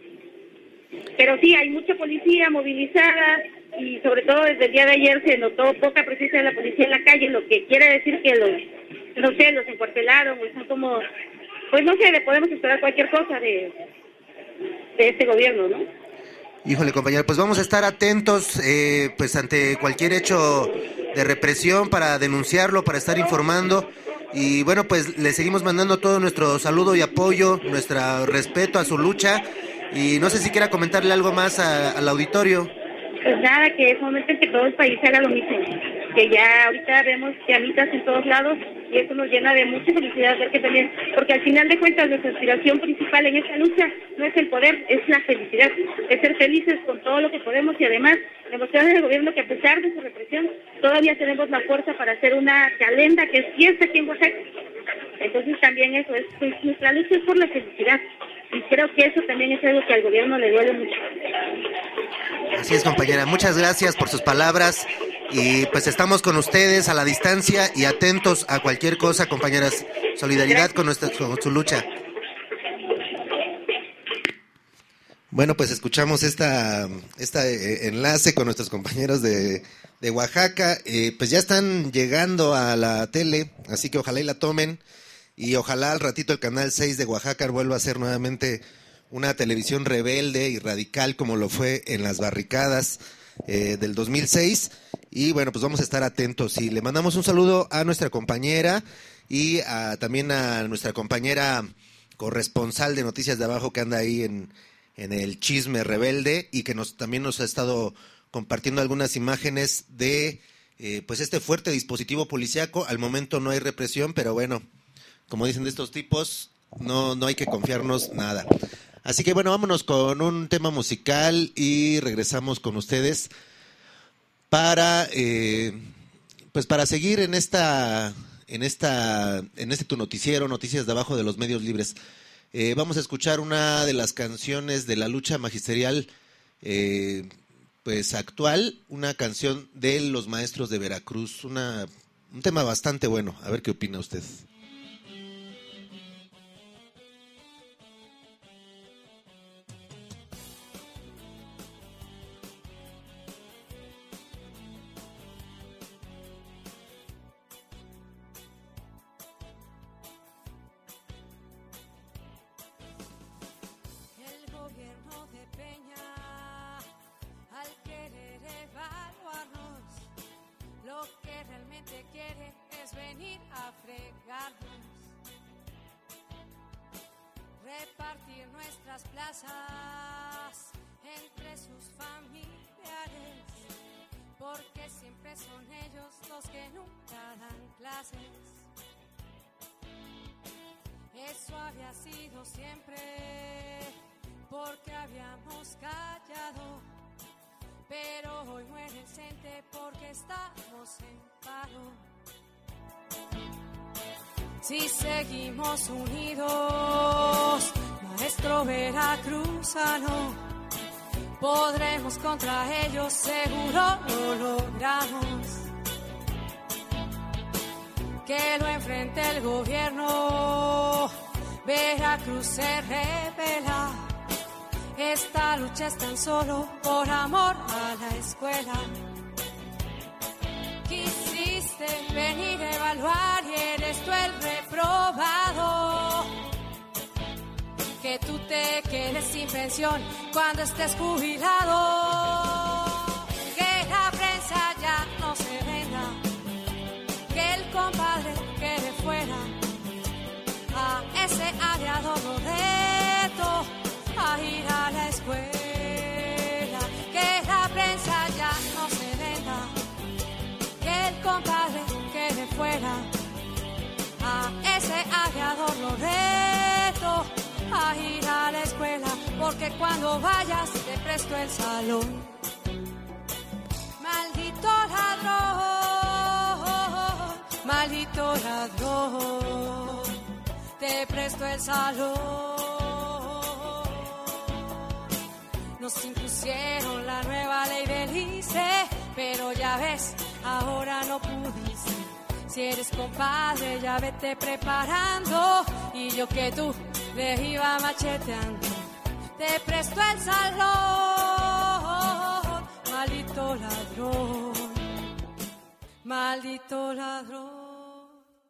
Speaker 14: Pero sí, hay mucha policía movilizada y sobre todo desde el día de ayer se notó poca presencia de la policía en la calle, lo que quiere decir que los, no sé, los encuartelaron, o están como, pues no sé, le podemos esperar cualquier cosa de, de este gobierno, ¿no?
Speaker 1: Híjole, compañero, pues vamos a estar atentos eh, pues ante cualquier hecho de represión para denunciarlo, para estar informando. Y bueno, pues le seguimos mandando todo nuestro saludo y apoyo, nuestro respeto a su lucha. Y no sé si quiera comentarle algo más a, al auditorio.
Speaker 14: Pues nada, que es momento en que todo el país haga lo mismo. Que ya ahorita vemos llamitas en todos lados y eso nos llena de mucha felicidad ver que también, porque al final de cuentas nuestra aspiración principal en esta lucha no es el poder, es la felicidad, es ser felices con todo lo que podemos y además demostrarle al gobierno que a pesar de su represión todavía tenemos la fuerza para hacer una calenda que es fiesta aquí en Oaxaca. Entonces también eso es, pues, nuestra lucha es por la felicidad y creo que eso también es algo que al gobierno le duele mucho.
Speaker 1: Así es, compañera, muchas gracias por sus palabras. Y pues estamos con ustedes a la distancia y atentos a cualquier cosa, compañeras. Solidaridad con nuestra con su lucha. Bueno, pues escuchamos esta, esta eh, enlace con nuestros compañeros de, de Oaxaca. Eh, pues ya están llegando a la tele, así que ojalá y la tomen. Y ojalá al ratito el canal seis de Oaxaca vuelva a ser nuevamente una televisión rebelde y radical como lo fue en las barricadas eh, del dos mil seis. Y bueno, pues vamos a estar atentos y le mandamos un saludo a nuestra compañera y a, también a nuestra compañera corresponsal de Noticias de Abajo que anda ahí en, en el chisme rebelde y que nos también nos ha estado compartiendo algunas imágenes de eh, pues este fuerte dispositivo policíaco. Al momento no hay represión, pero bueno, como dicen de estos tipos, no, no hay que confiarnos nada. Así que bueno, vámonos con un tema musical y regresamos con ustedes para eh, pues para seguir en esta en esta en este tu noticiero Noticias de Abajo de los Medios Libres. Eh, vamos a escuchar una de las canciones de la lucha magisterial eh, pues actual, una canción de los maestros de Veracruz, una un tema bastante bueno. A ver qué opina usted.
Speaker 15: fregarnos, repartir nuestras plazas entre sus familiares, porque siempre son ellos los que nunca dan clases. Eso había sido siempre, porque habíamos callado, pero hoy muere el CENTE porque estamos en paro. Si seguimos unidos, maestro veracruzano, podremos contra ellos, seguro lo logramos. Que lo enfrente el gobierno, Veracruz se revela. Esta lucha es tan solo por amor a la escuela. Quisiste venir a evaluar y eres tú el reprobado. Que tú te quedes sin pensión cuando estés jubilado. Que la prensa ya no se venga, que el compadre quede fuera. A ese aliado lo reto a ir a la escuela. Que la prensa ya no se venga, que el compadre quede fuera. A ese aviador lo reto a ir a la escuela, porque cuando vayas te presto el salón. Maldito ladrón, maldito ladrón, te presto el salón. Nos impusieron la nueva ley del I C E, pero ya ves, ahora no pudiste. Si eres compadre, ya vete preparando. Y yo que tú le iba macheteando, te presto el salón. Maldito ladrón, maldito ladrón.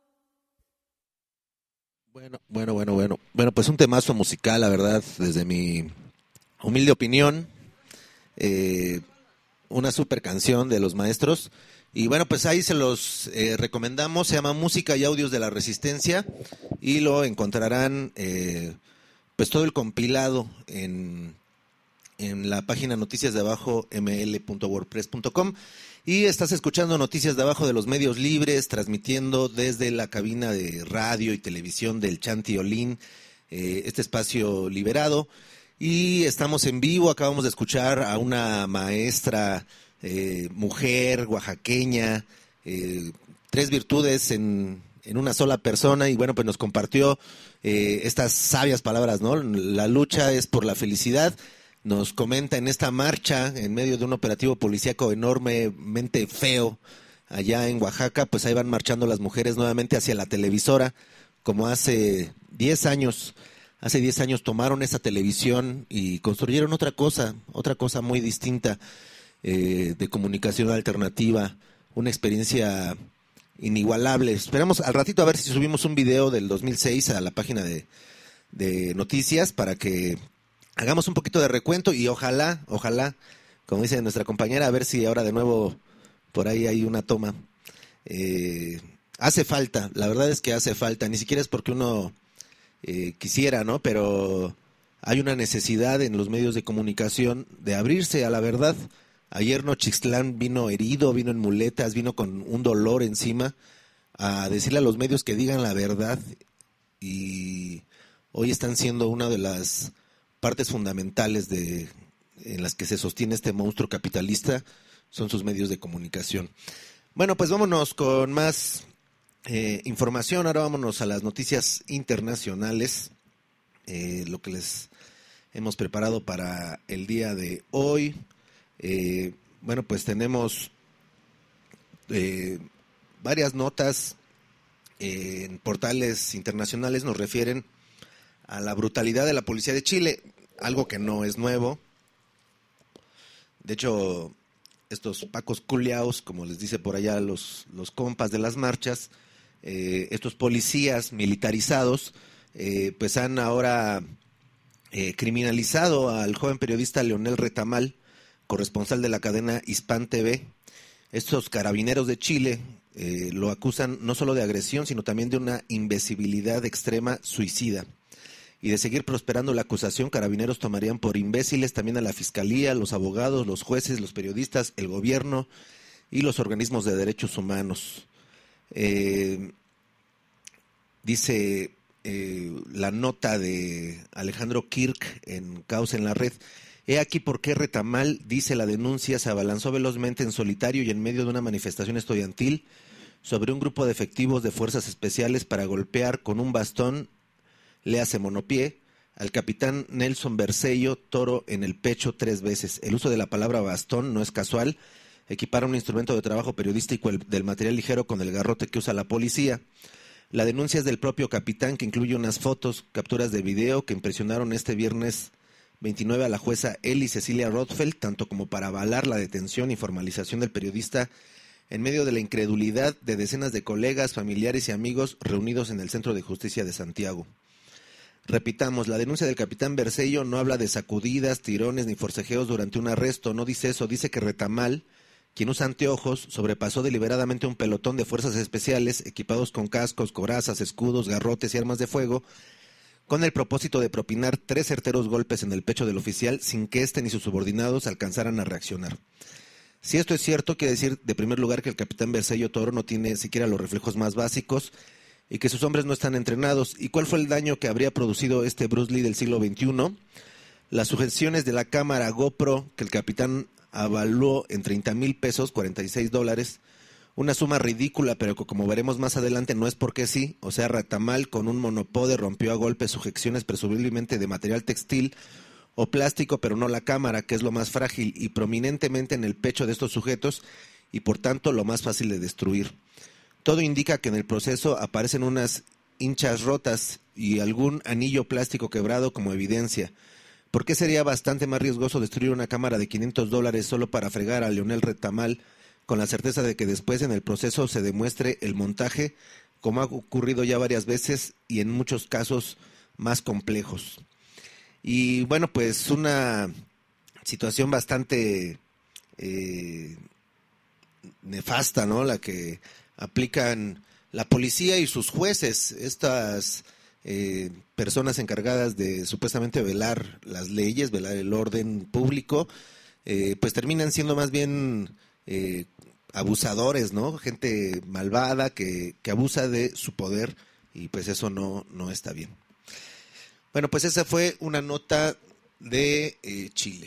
Speaker 1: Bueno, bueno, bueno, bueno. Bueno, pues un temazo musical, la verdad, desde mi humilde opinión. Eh, una super canción de los maestros. Y bueno, pues ahí se los eh, recomendamos. Se llama Música y Audios de la Resistencia. Y lo encontrarán, eh, pues todo el compilado en, en la página noticias de abajo m l punto wordpress punto com. Y estás escuchando Noticias de Abajo de los Medios Libres, transmitiendo desde la cabina de radio y televisión del Chantiolín, eh, este espacio liberado. Y estamos en vivo, acabamos de escuchar a una maestra, eh, mujer, oaxaqueña, eh, tres virtudes en, en una sola persona, y bueno, pues nos compartió eh, estas sabias palabras, ¿no? La lucha es por la felicidad. Nos comenta en esta marcha, en medio de un operativo policíaco enormemente feo, allá en Oaxaca, pues ahí van marchando las mujeres nuevamente hacia la televisora, como hace diez años. Hace diez años tomaron esa televisión y construyeron otra cosa, otra cosa muy distinta, eh, de comunicación alternativa, una experiencia inigualable. Esperamos al ratito a ver si subimos un video del dos mil seis a la página de, de noticias para que hagamos un poquito de recuento y ojalá, ojalá, como dice nuestra compañera, a ver si ahora de nuevo por ahí hay una toma. Eh, hace falta, la verdad es que hace falta, ni siquiera es porque uno eh, quisiera, ¿no? Pero hay una necesidad en los medios de comunicación de abrirse a la verdad. Ayer Nochixtlán vino herido, vino en muletas, vino con un dolor encima a decirle a los medios que digan la verdad, y hoy están siendo una de las partes fundamentales de en las que se sostiene este monstruo capitalista, son sus medios de comunicación. Bueno, pues vámonos con más eh, información. Ahora vámonos a las noticias internacionales, eh, lo que les hemos preparado para el día de hoy. Eh, bueno, pues tenemos eh, varias notas eh, en portales internacionales, nos refieren a la brutalidad de la policía de Chile, algo que no es nuevo. De hecho, estos pacos culiaos, como les dice por allá los, los compas de las marchas, eh, estos policías militarizados, eh, pues han ahora eh, criminalizado al joven periodista Leonel Retamal, corresponsal de la cadena Hispan T V. Estos carabineros de Chile Eh, lo acusan no solo de agresión, sino también de una imbecilidad extrema suicida. Y de seguir prosperando la acusación, Carabineros tomarían por imbéciles también a la Fiscalía, los abogados, los jueces, los periodistas, el gobierno y los organismos de derechos humanos. Eh, dice eh, la nota de Alejandro Kirk en Caos en la Red: he aquí por qué Retamal, dice la denuncia, se abalanzó velozmente en solitario y en medio de una manifestación estudiantil sobre un grupo de efectivos de fuerzas especiales para golpear con un bastón, le hace monopié, al capitán Nelson Bercello Toro en el pecho tres veces. El uso de la palabra bastón no es casual. Equipara un instrumento de trabajo periodístico el, del material ligero con el garrote que usa la policía. La denuncia es del propio capitán, que incluye unas fotos, capturas de video que impresionaron este viernes veintinueve a la jueza Eli Cecilia Rothfeld, tanto como para avalar la detención y formalización del periodista en medio de la incredulidad de decenas de colegas, familiares y amigos reunidos en el Centro de Justicia de Santiago. Repitamos, la denuncia del capitán Bercello no habla de sacudidas, tirones ni forcejeos durante un arresto, no dice eso, dice que Retamal, quien usa anteojos, sobrepasó deliberadamente un pelotón de fuerzas especiales equipados con cascos, corazas, escudos, garrotes y armas de fuego, con el propósito de propinar tres certeros golpes en el pecho del oficial sin que éste ni sus subordinados alcanzaran a reaccionar. Si esto es cierto, quiere decir, de primer lugar, que el capitán Bercello Toro no tiene siquiera los reflejos más básicos y que sus hombres no están entrenados. ¿Y cuál fue el daño que habría producido este Bruce Lee del siglo veintiuno? Las sujeciones de la cámara GoPro que el capitán avaló en treinta mil pesos, cuarenta y seis dólares, una suma ridícula, pero que, como veremos más adelante, no es porque sí. O sea, Retamal con un monopode rompió a golpes sujeciones presumiblemente de material textil o plástico, pero no la cámara, que es lo más frágil, y prominentemente en el pecho de estos sujetos, y por tanto lo más fácil de destruir. Todo indica que en el proceso aparecen unas hinchas rotas y algún anillo plástico quebrado como evidencia. ¿Por qué sería bastante más riesgoso destruir una cámara de quinientos dólares solo para fregar a Leonel Retamal, con la certeza de que después en el proceso se demuestre el montaje, como ha ocurrido ya varias veces y en muchos casos más complejos? Y bueno, pues una situación bastante eh, nefasta, ¿no? La que aplican la policía y sus jueces, estas eh, personas encargadas de supuestamente velar las leyes, velar el orden público, eh, pues terminan siendo más bien eh, abusadores, ¿no? Gente malvada que, que abusa de su poder, y pues eso no, no está bien. Bueno, pues esa fue una nota de eh, Chile.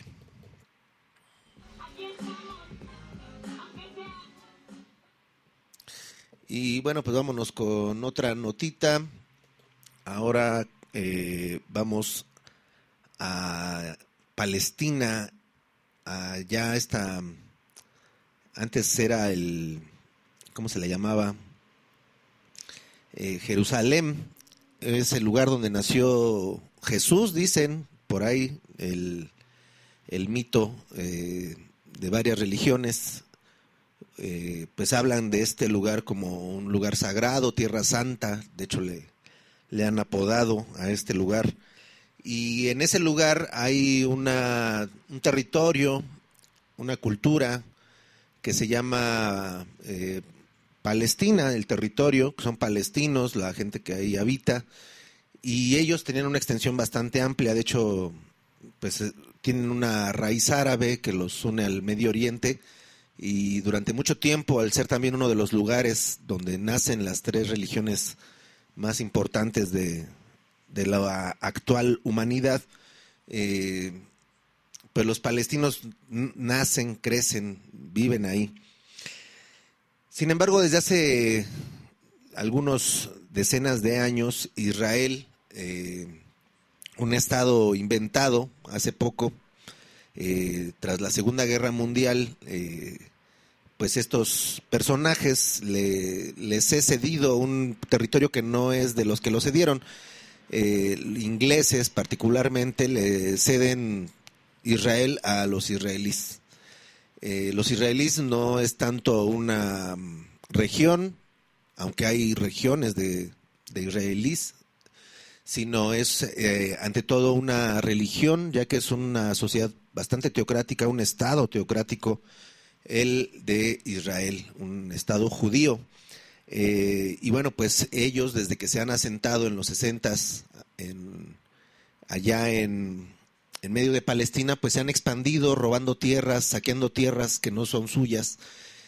Speaker 1: Y bueno, pues vámonos con otra notita. Ahora eh, vamos a Palestina, allá está, antes era el, ¿cómo se le llamaba? Eh, Jerusalén, es el lugar donde nació Jesús, dicen, por ahí, el, el mito eh, de varias religiones. Eh, pues hablan de este lugar como un lugar sagrado, tierra santa, de hecho le, le han apodado a este lugar, y en ese lugar hay una, un territorio, una cultura que se llama eh, Palestina, el territorio, que son palestinos, la gente que ahí habita, y ellos tenían una extensión bastante amplia, de hecho pues tienen una raíz árabe que los une al Medio Oriente. Y durante mucho tiempo, al ser también uno de los lugares donde nacen las tres religiones más importantes de, de la actual humanidad, eh, pues los palestinos nacen, crecen, viven ahí. Sin embargo, desde hace algunos decenas de años, Israel, eh, un estado inventado hace poco, Eh, tras la Segunda Guerra Mundial, eh, pues estos personajes le, les he cedido un territorio que no es de los que lo cedieron. Eh, ingleses particularmente le ceden Israel a los israelíes. Eh, los israelíes no es tanto una región, aunque hay regiones de, de israelíes, sino es eh, ante todo una religión, ya que es una sociedad bastante teocrática, un estado teocrático el de Israel, un estado judío. Eh, y bueno, pues ellos desde que se han asentado en los sesentas en, allá en, en medio de Palestina, pues se han expandido robando tierras, saqueando tierras que no son suyas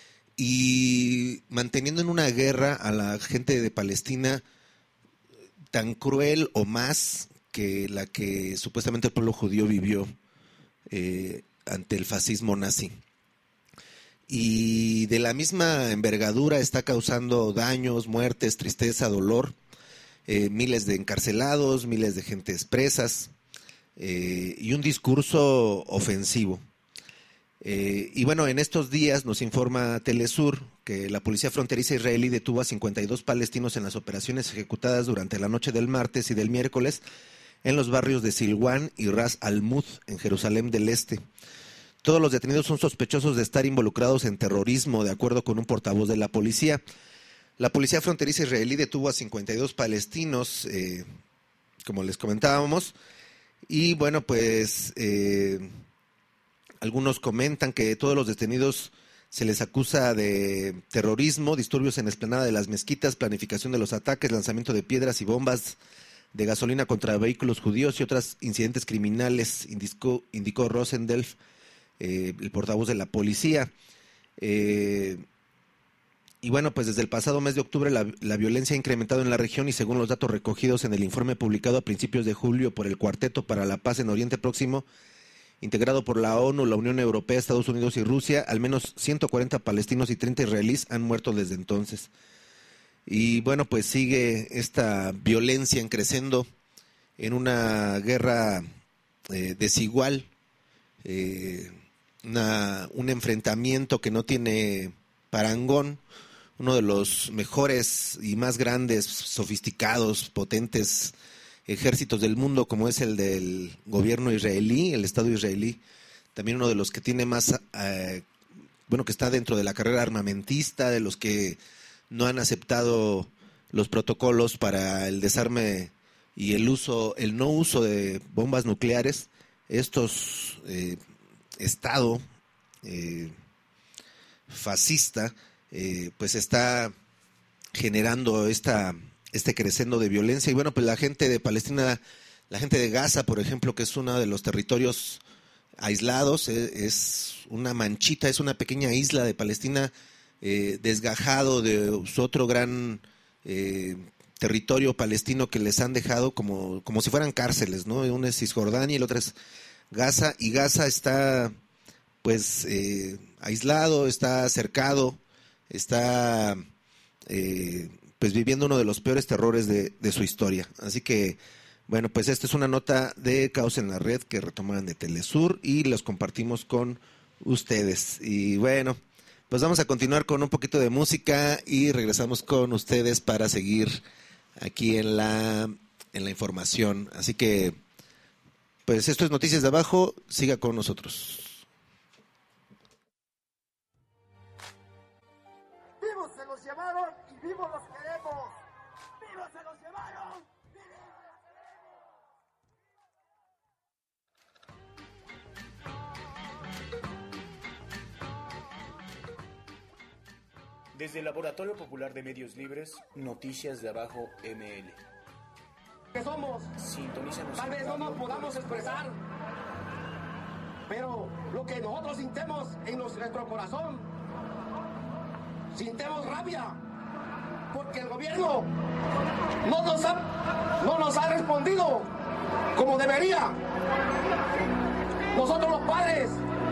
Speaker 1: y manteniendo en una guerra a la gente de Palestina tan cruel o más que la que supuestamente el pueblo judío vivió eh, ante el fascismo nazi. Y de la misma envergadura está causando daños, muertes, tristeza, dolor, eh, miles de encarcelados, miles de gentes presas eh, y un discurso ofensivo. Eh, y bueno, en estos días nos informa Telesur que la policía fronteriza israelí detuvo a cincuenta y dos palestinos en las operaciones ejecutadas durante la noche del martes y del miércoles en los barrios de Silwan y Ras al-Mud en Jerusalén del Este. Todos los detenidos son sospechosos de estar involucrados en terrorismo, de acuerdo con un portavoz de la policía. La policía fronteriza israelí detuvo a cincuenta y dos palestinos, eh, como les comentábamos, y bueno, pues eh, algunos comentan que todos los detenidos se les acusa de terrorismo, disturbios en la explanada de las mezquitas, planificación de los ataques, lanzamiento de piedras y bombas de gasolina contra vehículos judíos y otros incidentes criminales, indicó, indicó Rosendelf, Eh, el portavoz de la policía. Eh, y bueno, pues desde el pasado mes de octubre la, la violencia ha incrementado en la región y según los datos recogidos en el informe publicado a principios de julio por el Cuarteto para la Paz en Oriente Próximo, integrado por la ONU, la Unión Europea, Estados Unidos y Rusia, al menos ciento cuarenta palestinos y treinta israelíes han muerto desde entonces. Y bueno, pues sigue esta violencia en creciendo en una guerra eh, desigual, eh, Una, un enfrentamiento que no tiene parangón, uno de los mejores y más grandes, sofisticados, potentes ejércitos del mundo, como es el del gobierno israelí, el Estado israelí, también uno de los que tiene más, eh, bueno, que está dentro de la carrera armamentista, de los que no han aceptado los protocolos para el desarme y el uso, el no uso de bombas nucleares. Estos eh, Estado eh, fascista eh, pues está generando esta este crescendo de violencia y bueno, pues la gente de Palestina, la gente de Gaza, por ejemplo, que es uno de los territorios aislados, eh, es una manchita, es una pequeña isla de Palestina eh, desgajado de su otro gran eh, territorio palestino que les han dejado como, como si fueran cárceles, ¿no? Uno es Cisjordania y el otro es Gaza, y Gaza está pues eh, aislado, está cercado, está eh, pues viviendo uno de los peores terrores de, de su historia. Así que, bueno, pues esta es una nota de Caos en la Red que retoman de Telesur y los compartimos con ustedes. Y bueno, pues vamos a continuar con un poquito de música y regresamos con ustedes para seguir aquí en la, en la información. Así que pues esto es Noticias de Abajo, siga con nosotros.
Speaker 16: Vivos se los llevaron y vivos los queremos. Vivos se los llevaron.
Speaker 17: Desde el Laboratorio Popular de Medios Libres, Noticias de Abajo M L.
Speaker 16: Que somos,
Speaker 17: Sintonízanos.
Speaker 16: tal vez no nos podamos expresar, pero lo que nosotros sintemos en nuestro corazón, sintemos rabia, porque el gobierno no nos ha, no nos ha respondido como debería. Nosotros los padres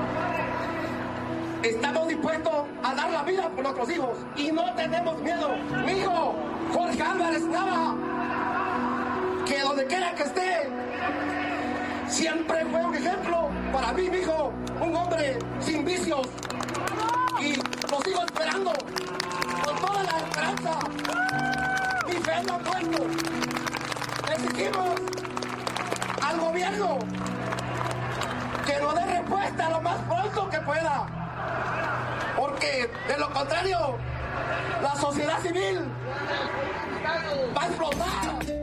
Speaker 16: estamos dispuestos a dar la vida por nuestros hijos y no tenemos miedo. Mi hijo, Jorge Álvarez Nava, que donde quiera que esté, siempre fue un ejemplo para mí, mi hijo, un hombre sin vicios, y lo sigo esperando con toda la esperanza. Mi fe no ha muerto. Exigimos al gobierno que nos dé respuesta lo más pronto que pueda, porque de lo contrario la sociedad civil va a explotar.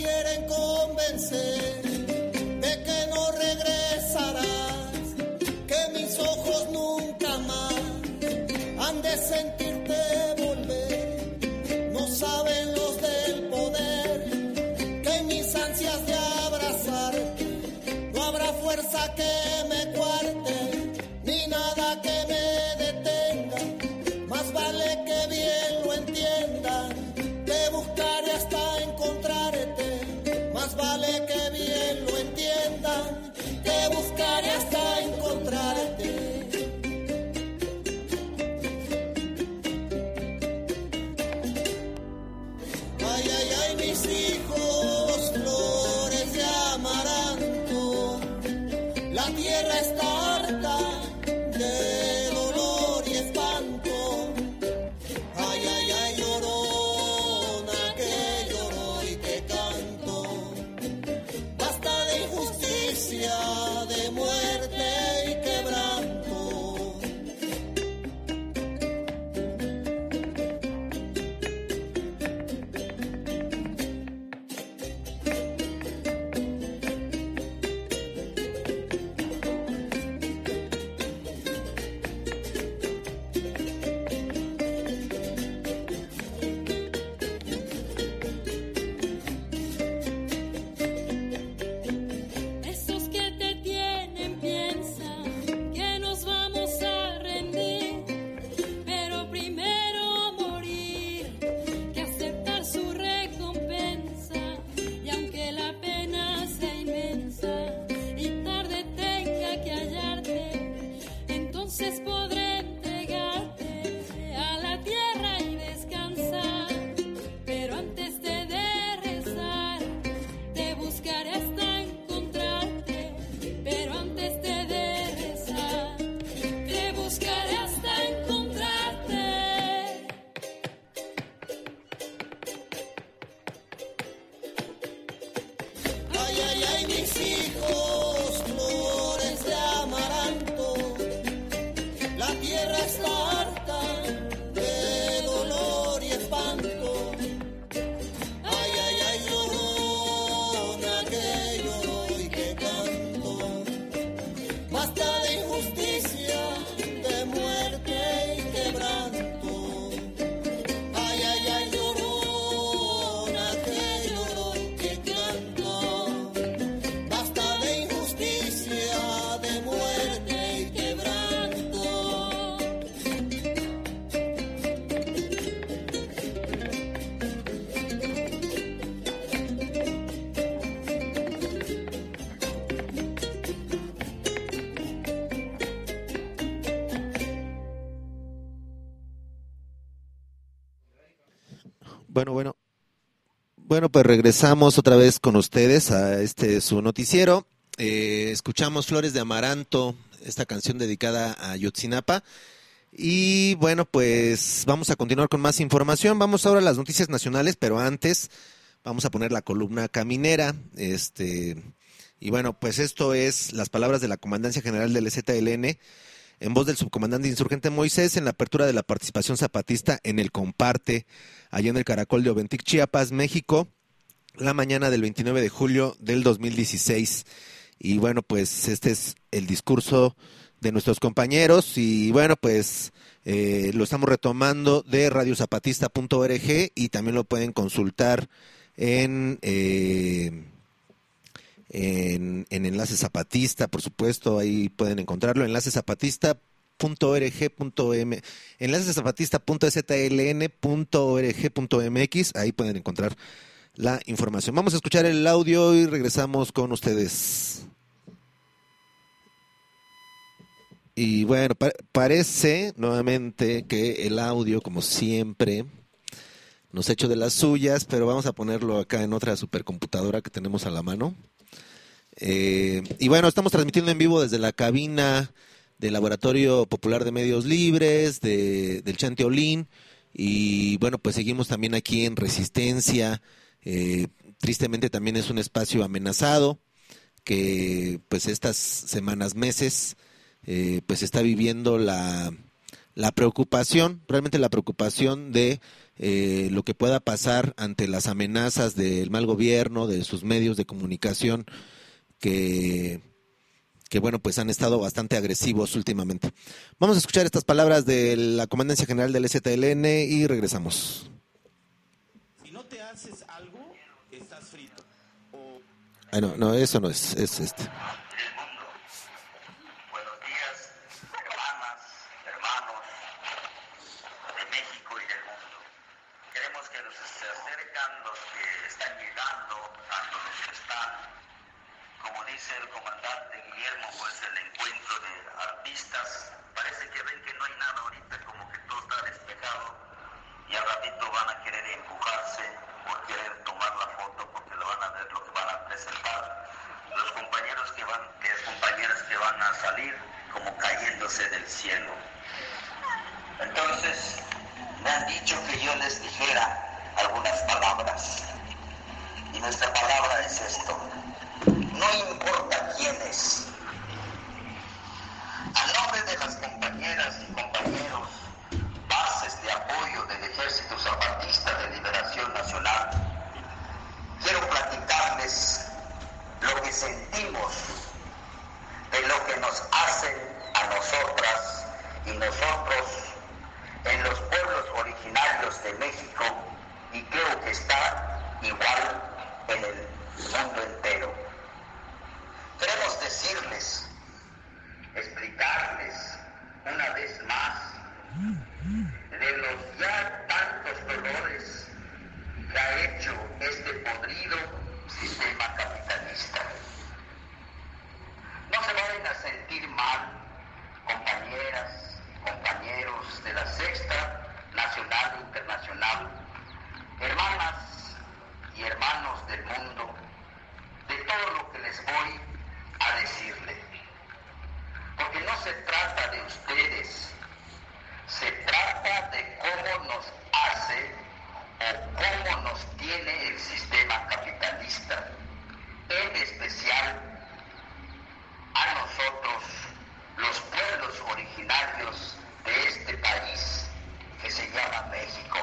Speaker 18: quieren convencer de que no regresarás, que mis ojos nunca más han de sentirte volver. No saben los del poder que en mis ansias de abrazarte no habrá fuerza que me cuarte, ni nada que me detenga. Más vale que bien lo entiendan, te buscaré hasta encontrarte. Más vale que bien lo entiendan, te buscaré hasta encontrarte. Ay, ay, ay, mis hijos, flores de amaranto, la tierra está harta de dolor y espanto. Ay, ay, ay, llorona, que lloro y que canto. Basta de injusticia, de muerte y quebranto.
Speaker 19: Esos que te tienen piensan que nos vamos a rendir, pero primero morir que aceptar su recompensa. Y aunque la pena sea inmensa y tarde tenga que hallarte, entonces podré entregarte a la tierra y descansar. Pero antes de, de rezar, te buscaré hasta encontrarte. Pero antes de, de rezar, te buscaré hasta encontrarte.
Speaker 18: Ay, ay, ay, mis hijos, flores de amaranto, la tierra está harta de dolor y espanto. Ay, ay, ay, llorona, que lloro y que canto. Basta de injusticia, de muerte y quebranto. Ay, ay, ay, llorona, que lloro y que canto. Basta de injusticia, de muerte y quebranto.
Speaker 1: Bueno, bueno. Bueno, pues regresamos otra vez con ustedes a este su noticiero. Eh, escuchamos Flores de Amaranto, esta canción dedicada a Ayotzinapa. Y bueno, pues vamos a continuar con más información. Vamos ahora a las noticias nacionales, pero antes vamos a poner la columna caminera. Este, y bueno, pues esto es las palabras de la Comandancia General del E Z L N en voz del subcomandante insurgente Moisés en la apertura de la participación zapatista en el Comparte, allá en el Caracol de Oventic, Chiapas, México, la mañana del veintinueve de julio del dos mil dieciséis. Y bueno, pues este es el discurso de nuestros compañeros y bueno, pues eh, lo estamos retomando de radio zapatista punto org y también lo pueden consultar en... Eh, En, en Enlace Zapatista, por supuesto, ahí pueden encontrarlo, enlace zapatista punto org punto m x, enlace zapatista punto z l n punto org punto m x, ahí pueden encontrar la información. Vamos a escuchar el audio y regresamos con ustedes. Y bueno, pa- parece nuevamente que el audio, como siempre, nos ha hecho de las suyas, pero vamos a ponerlo acá en otra supercomputadora que tenemos a la mano. Eh, y bueno, estamos transmitiendo en vivo desde la cabina del Laboratorio Popular de Medios Libres, de, del Chanteolín, y bueno, pues seguimos también aquí en Resistencia. Eh, tristemente también es un espacio amenazado, que pues estas semanas, meses, eh, pues está viviendo la, la preocupación, realmente la preocupación de eh, lo que pueda pasar ante las amenazas del mal gobierno, de sus medios de comunicación, que, que bueno, pues han estado bastante agresivos últimamente. Vamos a escuchar estas palabras de la Comandancia General del E Z L N y regresamos.
Speaker 20: Si no te haces algo, estás frito. O...
Speaker 1: Ay, no, no, eso no es, es este.
Speaker 21: El comandante Guillermo, pues el encuentro de artistas, parece que ven que no hay nada ahorita, como que todo está despejado y al ratito van a querer empujarse por querer tomar la foto porque lo van a ver lo que van a presentar los compañeros que van, las compañeras que van a salir como cayéndose del cielo. Entonces me han dicho que yo les dijera algunas palabras y nuestra palabra es esto: no importa quién es. A nombre de las compañeras y compañeros, bases de apoyo del Ejército Zapatista de Liberación Nacional, quiero platicarles lo que sentimos, de lo que nos hacen a nosotras y nosotros en los pueblos originarios de México, y creo que está igual en el mundo entero. Queremos decirles, explicarles una vez más de los ya tantos dolores que ha hecho este podrido sistema capitalista. No se vayan a sentir mal, compañeras, compañeros de la Sexta Nacional e Internacional, hermanas y hermanos del mundo, de todo lo que les voy a decirle, porque no se trata de ustedes, se trata de cómo nos hace o cómo nos tiene el sistema capitalista, en especial a nosotros, los pueblos originarios de este país que se llama México.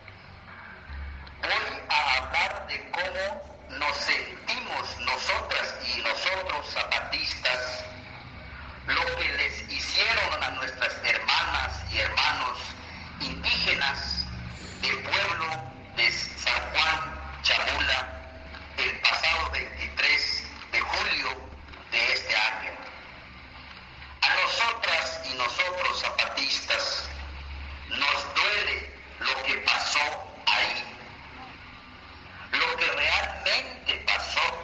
Speaker 21: Voy a hablar de cómo nos sentimos nosotras y nosotros zapatistas, lo que les hicieron a nuestras hermanas y hermanos indígenas del pueblo de San Juan Chamula el pasado veintitrés de julio de este año. A nosotras y nosotros zapatistas nos duele lo que pasó ahí. Lo que realmente pasó,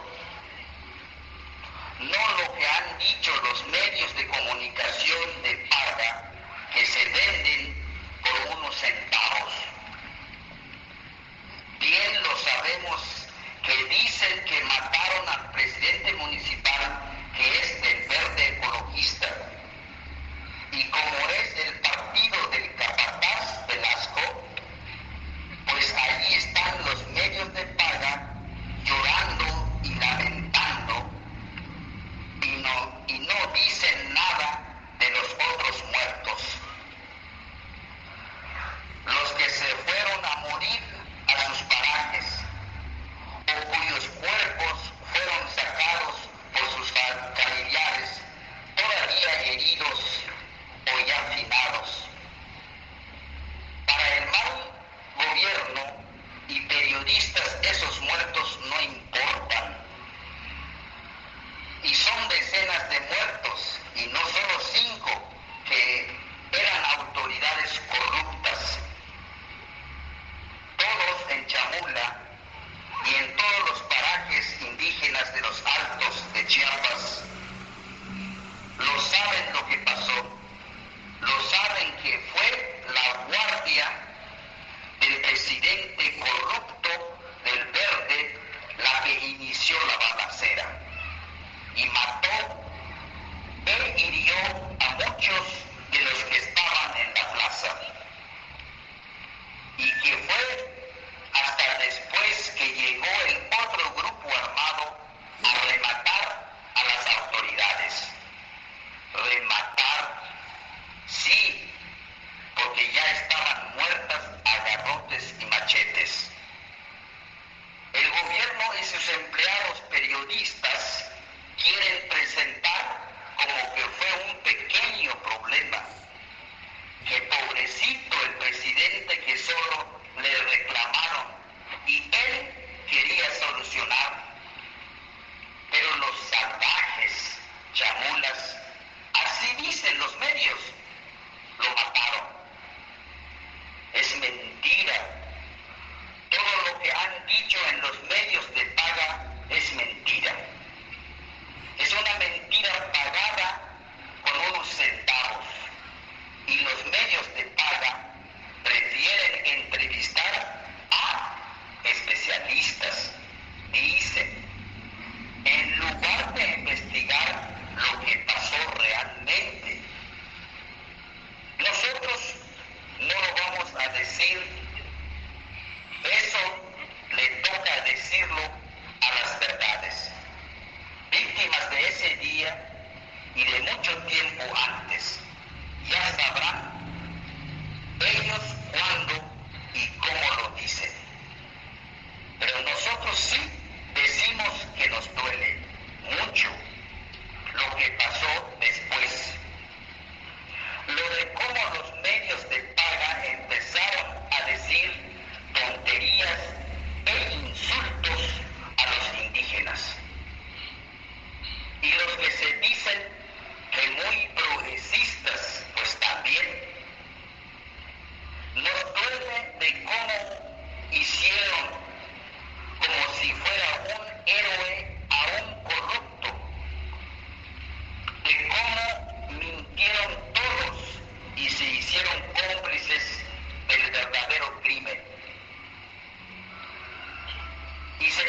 Speaker 21: no lo que han dicho los medios de comunicación de paga que se venden por unos centavos. Bien lo sabemos que dicen que mataron al presidente municipal, que es del Verde Ecologista, y como es el partido del capataz Velasco, pues ahí están los medios de paga llorando y lamentando y no, y no dicen nada de los otros muertos, los que se fueron a morir a sus parajes o cuyos cuerpos fueron sacados por sus familiares todavía heridos o ya finados. Para el mal gobierno y periodistas, esos muertos no importan. Y son decenas de muertos, y no solo cinco, que eran autoridades corruptas. Todos en Chamula y en todos los parajes indígenas de los Altos de Chiapas lo saben lo que pasó. Lo saben que fue la guardia del presidente corrupto del Verde la que inició la balacera y mató e hirió a muchos de los que estaban en la plaza, y que fue hasta después que llegó el otro grupo armado a rematar a las autoridades. Rematar, sí, porque ya estaban muertas a garrotes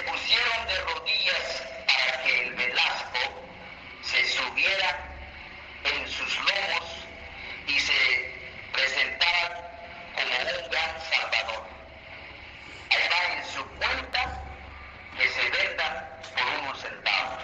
Speaker 21: se pusieron de rodillas para que el Velasco se subiera en sus lomos y se presentara como un gran salvador. Ahí va en su cuenta que se vendan por unos centavos.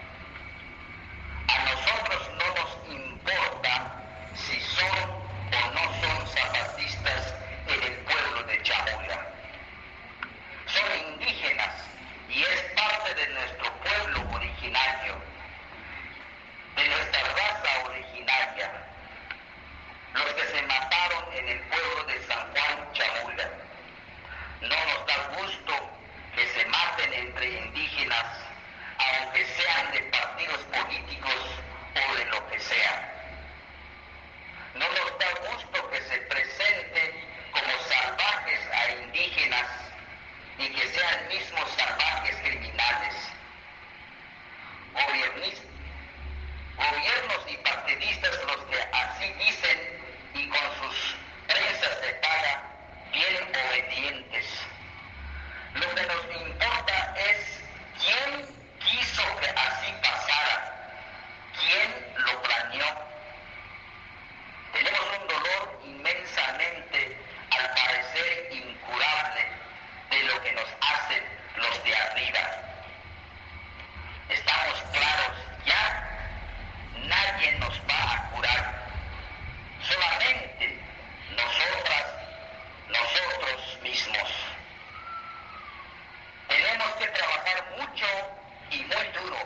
Speaker 21: A nosotros no nos importa si son o no son zapatistas en el pueblo de Chamula. Son indígenas y es parte de nuestro pueblo originario, de nuestra raza originaria. Los que se mataron en el pueblo de San Juan Chamula. No nos da gusto que se maten entre indígenas, aunque sean de partidos políticos o de lo que sea. No nos da gusto que se presente como salvajes a indígenas y que sean mismos salvajes criminales. Gobiernis, gobiernos y partidistas los que así dicen y con sus prensas de paga bien obedientes. Lo que nos importa es quién quiso que así pasara, quién lo planeó. Tenemos un dolor inmensamente, al parecer incurable, de lo que nos hacen los de arriba. Estamos claros ya, nadie nos va a curar. Solamente nosotras, nosotros mismos. Tenemos que trabajar mucho y muy duro,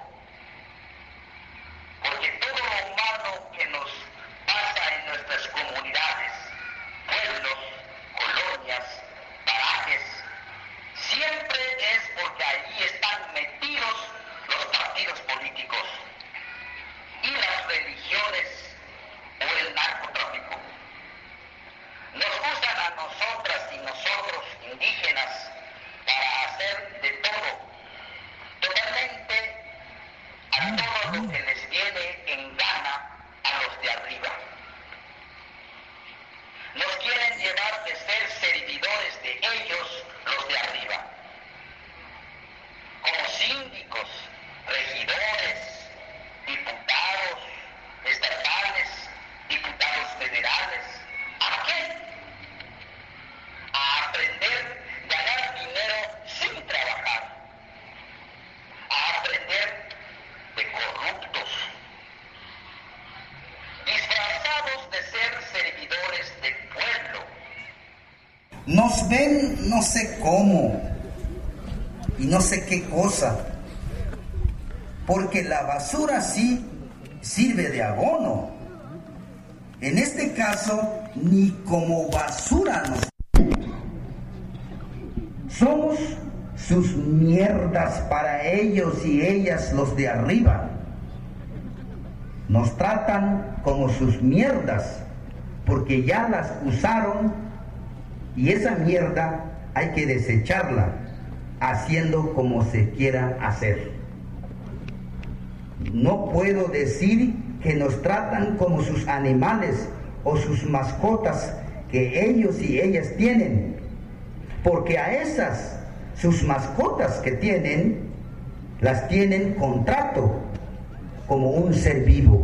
Speaker 21: porque todo lo malo que nos pasa en nuestras comunidades, pueblos, colonias, parajes, siempre es porque allí están metidos los partidos políticos y las religiones o el narcotráfico. Nos usan a nosotras y nosotros indígenas para hacer de todo, totalmente a todo lo que les viene en gana a los de arriba. Nos quieren llevar de ser servidores de ellos, los de arriba, como síndicos, regidores, diputados estatales, diputados federales. ¿A qué? A aprender a ganar dinero sin trabajar, a aprender de corruptos, disfrazados de ser servidores del pueblo.
Speaker 3: Nos ven no sé cómo y no sé qué cosa, porque la basura sí sirve de abono. En este caso, ni como basura nos... Somos sus mierdas para ellos y ellas, los de arriba. Nos tratan como sus mierdas, porque ya las usaron y esa mierda hay que desecharla, haciendo como se quiera hacer. No puedo decir que nos tratan como sus animales o sus mascotas que ellos y ellas tienen, porque a esas, sus mascotas que tienen, las tienen con trato como un ser vivo.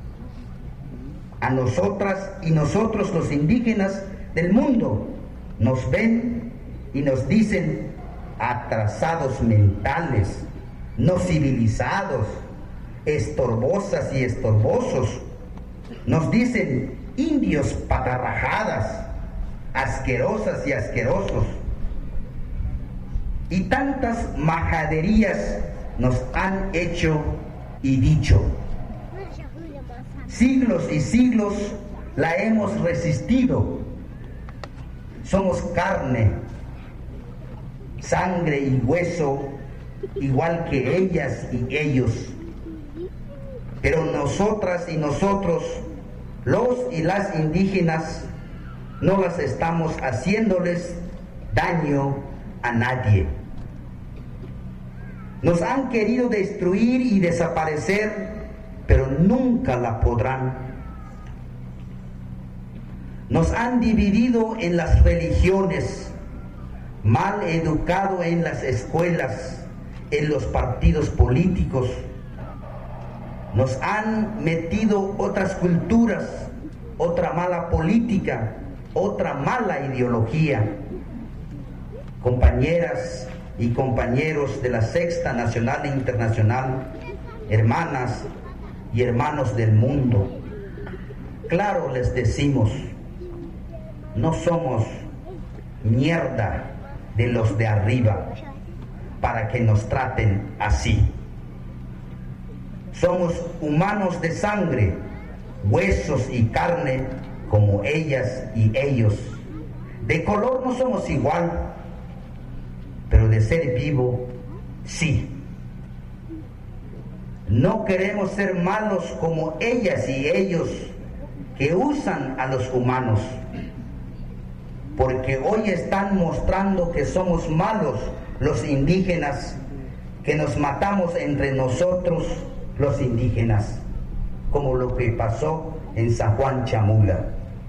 Speaker 3: A nosotras y nosotros los indígenas del mundo nos ven y nos dicen atrasados mentales, no civilizados, estorbosas y estorbosos. Nos dicen indios patarrajadas, asquerosas y asquerosos. Y tantas majaderías nos han hecho y dicho. Siglos y siglos la hemos resistido. Somos carne, sangre y hueso, igual que ellas y ellos. Pero nosotras y nosotros, los y las indígenas, no las estamos haciéndoles daño a nadie. Nos han querido destruir y desaparecer, pero nunca la podrán. Nos han dividido en las religiones, mal educado en las escuelas, en los partidos políticos. Nos han metido otras culturas, otra mala política, otra mala ideología. Compañeras y compañeros de la Sexta Nacional e Internacional, hermanas y hermanos del mundo, claro les decimos, no somos mierda de los de arriba para que nos traten así. Somos humanos de sangre, huesos y carne como ellas y ellos. De color no somos igual, pero de ser vivo, sí. No queremos ser malos como ellas y ellos que usan a los humanos, porque hoy están mostrando que somos malos los indígenas, que nos matamos entre nosotros los indígenas, como lo que pasó en San Juan Chamula.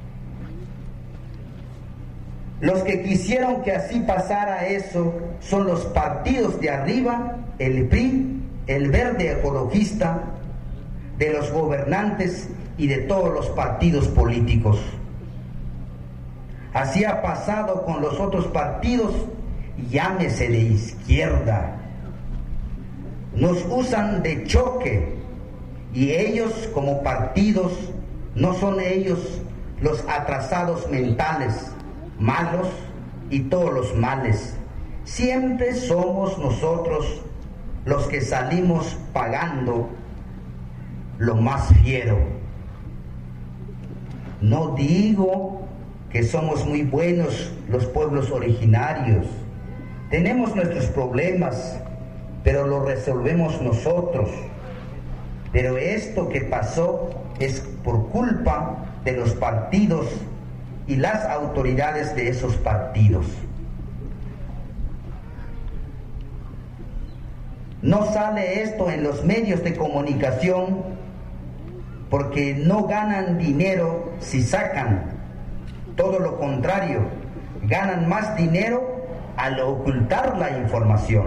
Speaker 3: Los que quisieron que así pasara eso son los partidos de arriba, el P R I, el Verde Ecologista, de los gobernantes y de todos los partidos políticos. Así ha pasado con los otros partidos, llámese de izquierda. Nos usan de choque y ellos como partidos no son ellos los atrasados mentales, malos y todos los males. Siempre somos nosotros los que salimos pagando lo más fiero. No digo que somos muy buenos los pueblos originarios. Tenemos nuestros problemas, pero los resolvemos nosotros. Pero esto que pasó es por culpa de los partidos y las autoridades de esos partidos. No sale esto en los medios de comunicación porque no ganan dinero si sacan. Todo lo contrario, ganan más dinero al ocultar la información.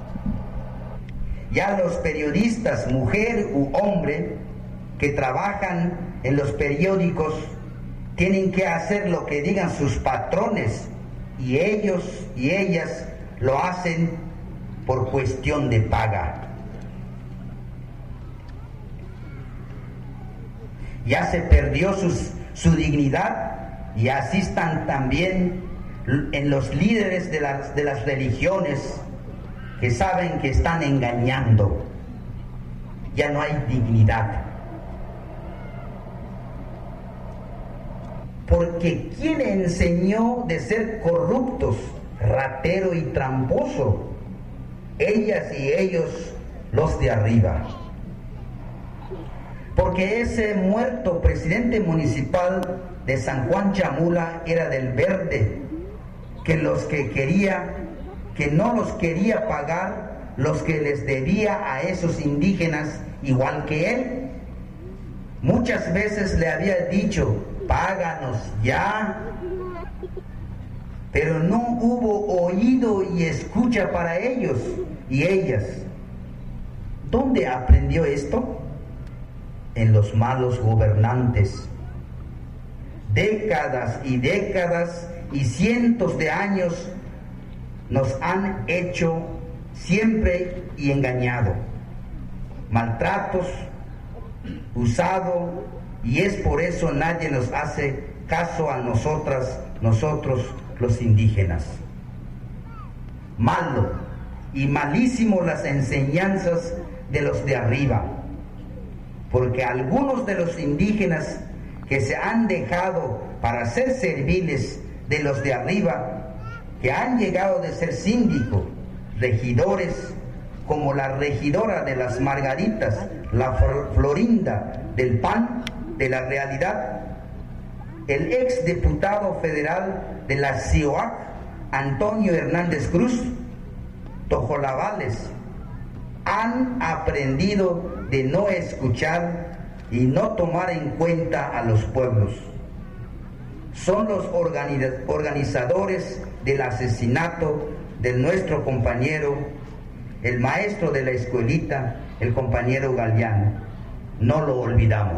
Speaker 3: Ya los periodistas, mujer u hombre, que trabajan en los periódicos, tienen que hacer lo que digan sus patrones y ellos y ellas lo hacen por cuestión de paga. Ya se perdió sus, su dignidad y así están también en los líderes de las, de las religiones que saben que están engañando. Ya no hay dignidad. Porque ¿quién enseñó de ser corruptos, ratero y tramposo? Ellas y ellos, los de arriba. Porque ese muerto presidente municipal de San Juan Chamula era del Verde, que los que quería, que no los quería pagar los que les debía a esos indígenas igual que él. Muchas veces le había dicho, páganos ya, pero no hubo oído y escucha para ellos y ellas. ¿Dónde aprendió esto? En los malos gobernantes. Décadas y décadas y cientos de años nos han hecho siempre y engañado, maltratos, usado, y es por eso nadie nos hace caso a nosotras, nosotros los indígenas. Malo y malísimo las enseñanzas de los de arriba, porque algunos de los indígenas que se han dejado para ser serviles de los de arriba, que han llegado de ser síndicos, regidores, como la regidora de las Margaritas, la Florinda del P A N de la Realidad, el ex diputado federal de la C I O A C, Antonio Hernández Cruz, Tojolabales, han aprendido de no escuchar y no tomar en cuenta a los pueblos. Son los organizadores del asesinato de nuestro compañero el maestro de la escuelita, el compañero Galeano. No lo olvidamos.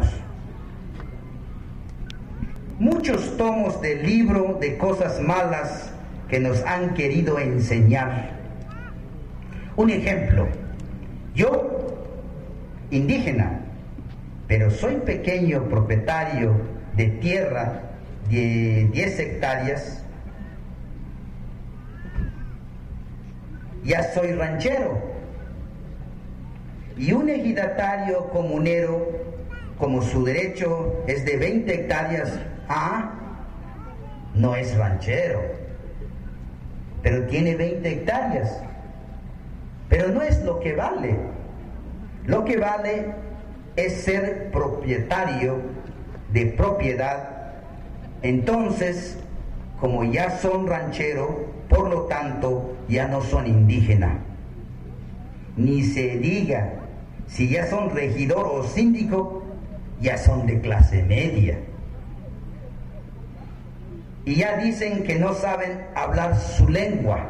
Speaker 3: Muchos tomos de libro de cosas malas que nos han querido enseñar. Un ejemplo, yo, indígena, pero soy pequeño propietario de tierra de diez hectáreas, ya soy ranchero, y un ejidatario comunero, como su derecho es de veinte hectáreas, ah, no es ranchero, pero tiene veinte hectáreas, pero no es lo que vale. Lo que vale es ser propietario de propiedad. Entonces, como ya son ranchero, por lo tanto ya no son indígena. Ni se diga, si ya son regidor o síndico, ya son de clase media. Y ya dicen que no saben hablar su lengua.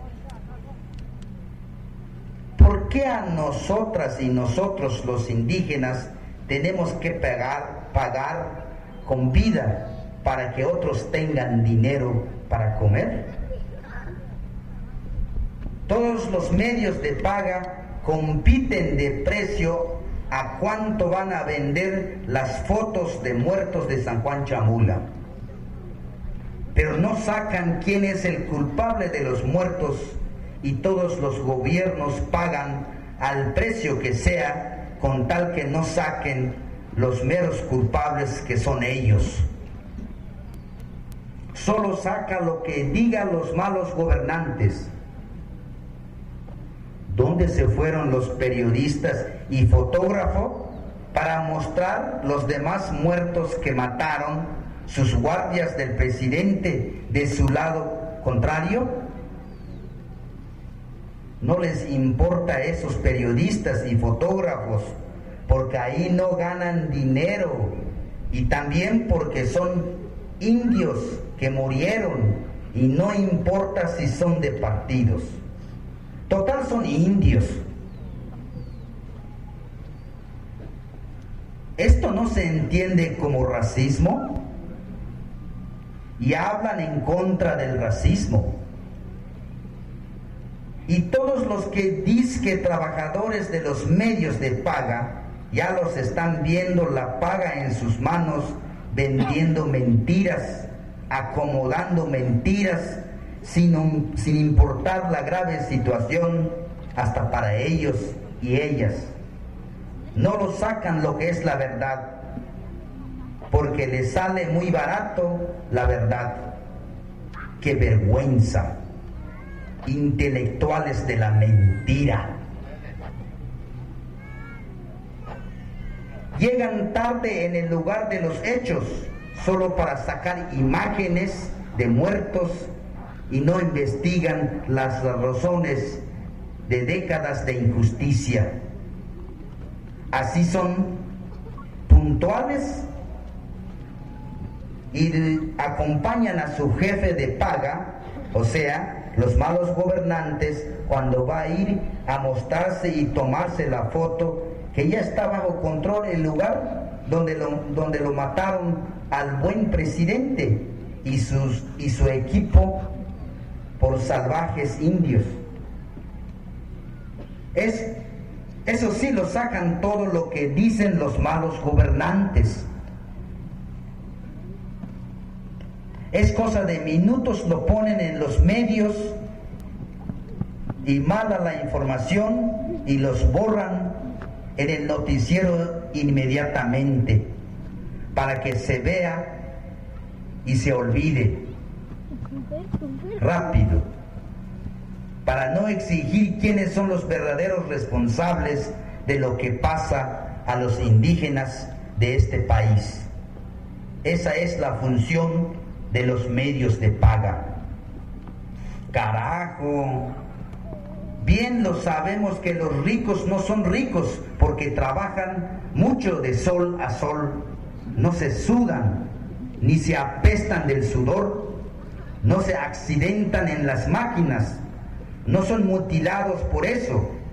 Speaker 3: ¿Por qué a nosotras y nosotros los indígenas tenemos que pagar, pagar con vida para que otros tengan dinero para comer? Todos los medios de paga compiten de precio a cuánto van a vender las fotos de muertos de San Juan Chamula, pero no sacan quién es el culpable de los muertos, y todos los gobiernos pagan al precio que sea con tal que no saquen los meros culpables que son ellos. Solo saca lo que digan los malos gobernantes. ¿Dónde se fueron los periodistas y fotógrafos para mostrar los demás muertos que mataron sus guardias del presidente de su lado contrario? No les importa a esos periodistas y fotógrafos, porque ahí no ganan dinero, y también porque son indios que murieron, y no importa si son de partidos. Total, son indios. ¿Esto no se entiende como racismo? Y hablan en contra del racismo. Y todos los que dizque trabajadores de los medios de paga, ya los están viendo la paga en sus manos, vendiendo mentiras, acomodando mentiras, sin, sin importar la grave situación, hasta para ellos y ellas. No lo sacan lo que es la verdad, porque les sale muy barato la verdad. ¡Qué vergüenza! Intelectuales de la mentira. Llegan tarde en el lugar de los hechos, solo para sacar imágenes de muertos, y no investigan las razones de décadas de injusticia. Así son puntuales y acompañan a su jefe de paga, o sea, los malos gobernantes, cuando va a ir a mostrarse y tomarse la foto, que ya está bajo control el lugar donde lo, donde lo mataron al buen presidente y, sus, y su equipo por salvajes indios. Es, eso sí, lo sacan todo lo que dicen los malos gobernantes. Es cosa de minutos, lo ponen en los medios y mala la información y los borran en el noticiero inmediatamente para que se vea y se olvide rápido, para no exigir quiénes son los verdaderos responsables de lo que pasa a los indígenas de este país. Esa es la función de los medios de paga. Carajo, bien lo sabemos que los ricos no son ricos porque trabajan mucho de sol a sol, no se sudan, ni se apestan del sudor, no se accidentan en las máquinas, no son mutilados por eso,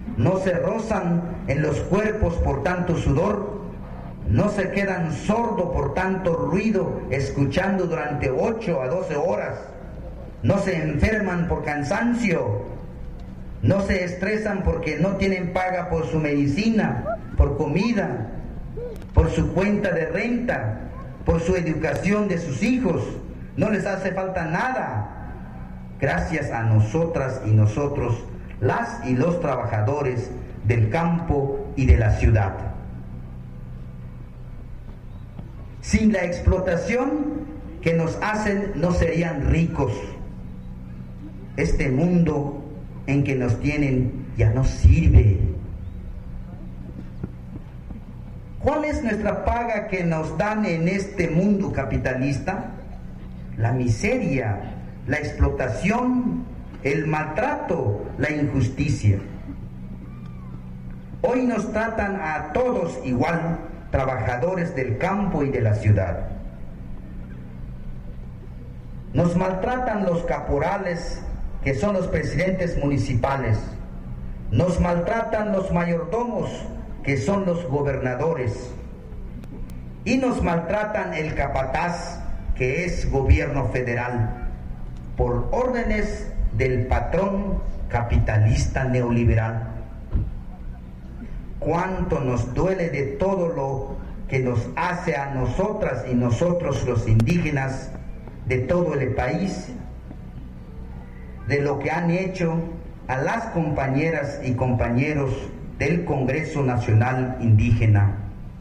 Speaker 3: no se rozan en los cuerpos por tanto sudor, no se quedan sordos por tanto ruido escuchando durante ocho a doce horas, no se enferman por cansancio, no se estresan porque no tienen paga por su medicina, por comida, por su cuenta de renta, por su educación de sus hijos. No les hace falta nada. Gracias a nosotras y nosotros, las y los trabajadores del campo y de la ciudad. Sin la explotación que nos hacen, no serían ricos. Este mundo en que nos tienen ya no sirve. ¿Cuál es nuestra paga que nos dan en este mundo capitalista? La miseria, la explotación, el maltrato, la injusticia. Hoy nos tratan a todos igual, trabajadores del campo y de la ciudad. Nos maltratan los caporales, que son los presidentes municipales. Nos maltratan los mayordomos, que son los gobernadores. Y nos maltratan el capataz, que es gobierno federal, por órdenes del patrón capitalista neoliberal. Cuánto nos duele de todo lo que nos hace a nosotras y nosotros los indígenas de todo el país, de lo que han hecho a las compañeras y compañeros del Congreso Nacional Indígena.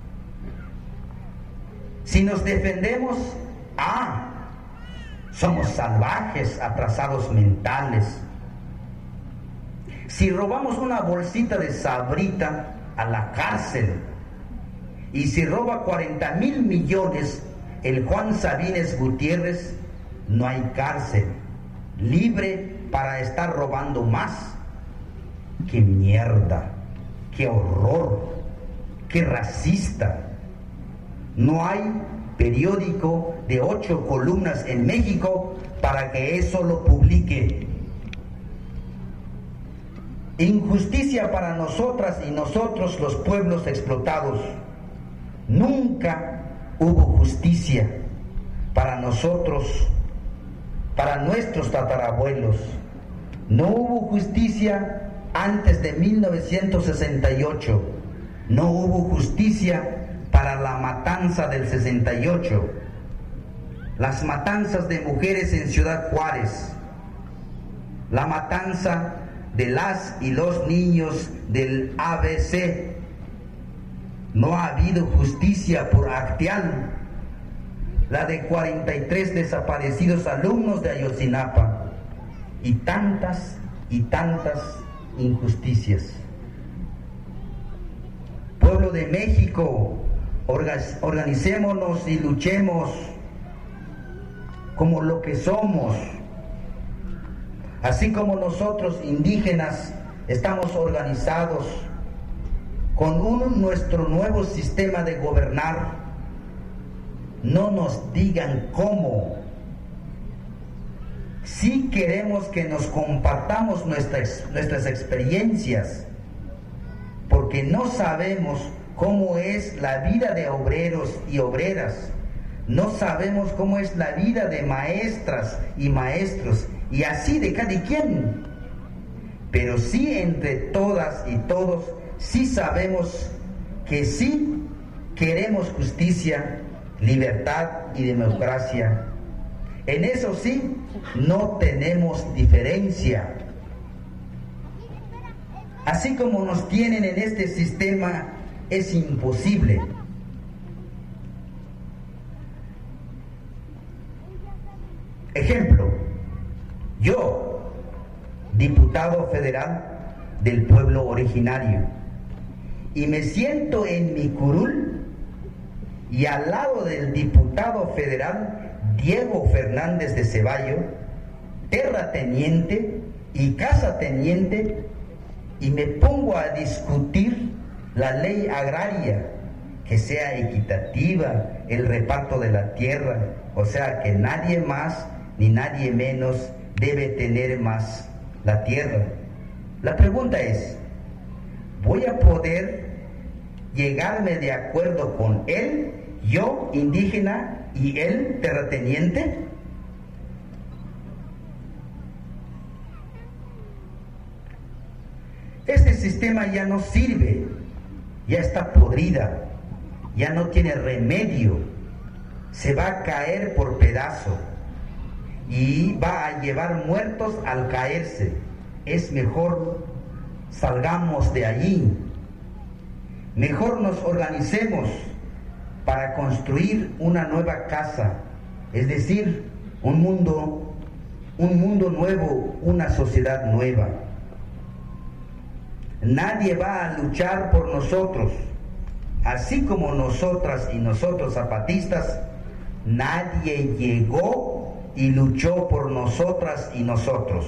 Speaker 3: Si nos defendemos, ah, somos salvajes, atrasados mentales. Si robamos una bolsita de sabrita, a la cárcel. Y si roba cuarenta mil millones el Juan Sabines Gutiérrez, no hay cárcel. Libre para estar robando más. ¡Qué mierda! ¡Qué horror! ¡Qué racista! No hay periódico de ocho columnas en México para que eso lo publique. Injusticia para nosotras y nosotros los pueblos explotados. Nunca hubo justicia para nosotros, para nuestros tatarabuelos. No hubo justicia antes de mil novecientos sesenta y ocho. No hubo justicia para la matanza del sesenta y ocho. Las matanzas de mujeres en Ciudad Juárez. La matanza de las y los niños del A B C. No ha habido justicia por Acteal. La de cuarenta y tres desaparecidos alumnos de Ayotzinapa. Y tantas y tantas injusticias. Pueblo de México, organicémonos y luchemos como lo que somos. Así como nosotros indígenas estamos organizados con un, nuestro nuevo sistema de gobernar, no nos digan cómo. Sí queremos que nos compartamos nuestras, nuestras experiencias, porque no sabemos cómo es la vida de obreros y obreras, no sabemos cómo es la vida de maestras y maestros, y así de cada quien. Pero sí entre todas y todos, sí sabemos que sí queremos justicia, libertad y democracia. En eso sí, no tenemos diferencia. Así como nos tienen en este sistema, es imposible. Ejemplo, yo, diputado federal del pueblo originario, y me siento en mi curul y al lado del diputado federal Diego Fernández de Ceballo, terrateniente y casateniente, y me pongo a discutir la ley agraria, que sea equitativa, el reparto de la tierra, o sea que nadie más ni nadie menos debe tener más la tierra. La pregunta es, voy a poder llegarme de acuerdo con él, yo indígena y él terrateniente? Este sistema ya no sirve, ya está podrida, ya no tiene remedio, se va a caer por pedazo y va a llevar muertos al caerse. Es mejor salgamos de allí, mejor nos organicemos para construir una nueva casa, es decir, un mundo, un mundo nuevo, una sociedad nueva. Nadie va a luchar por nosotros, así como nosotras y nosotros zapatistas, nadie llegó y luchó por nosotras y nosotros.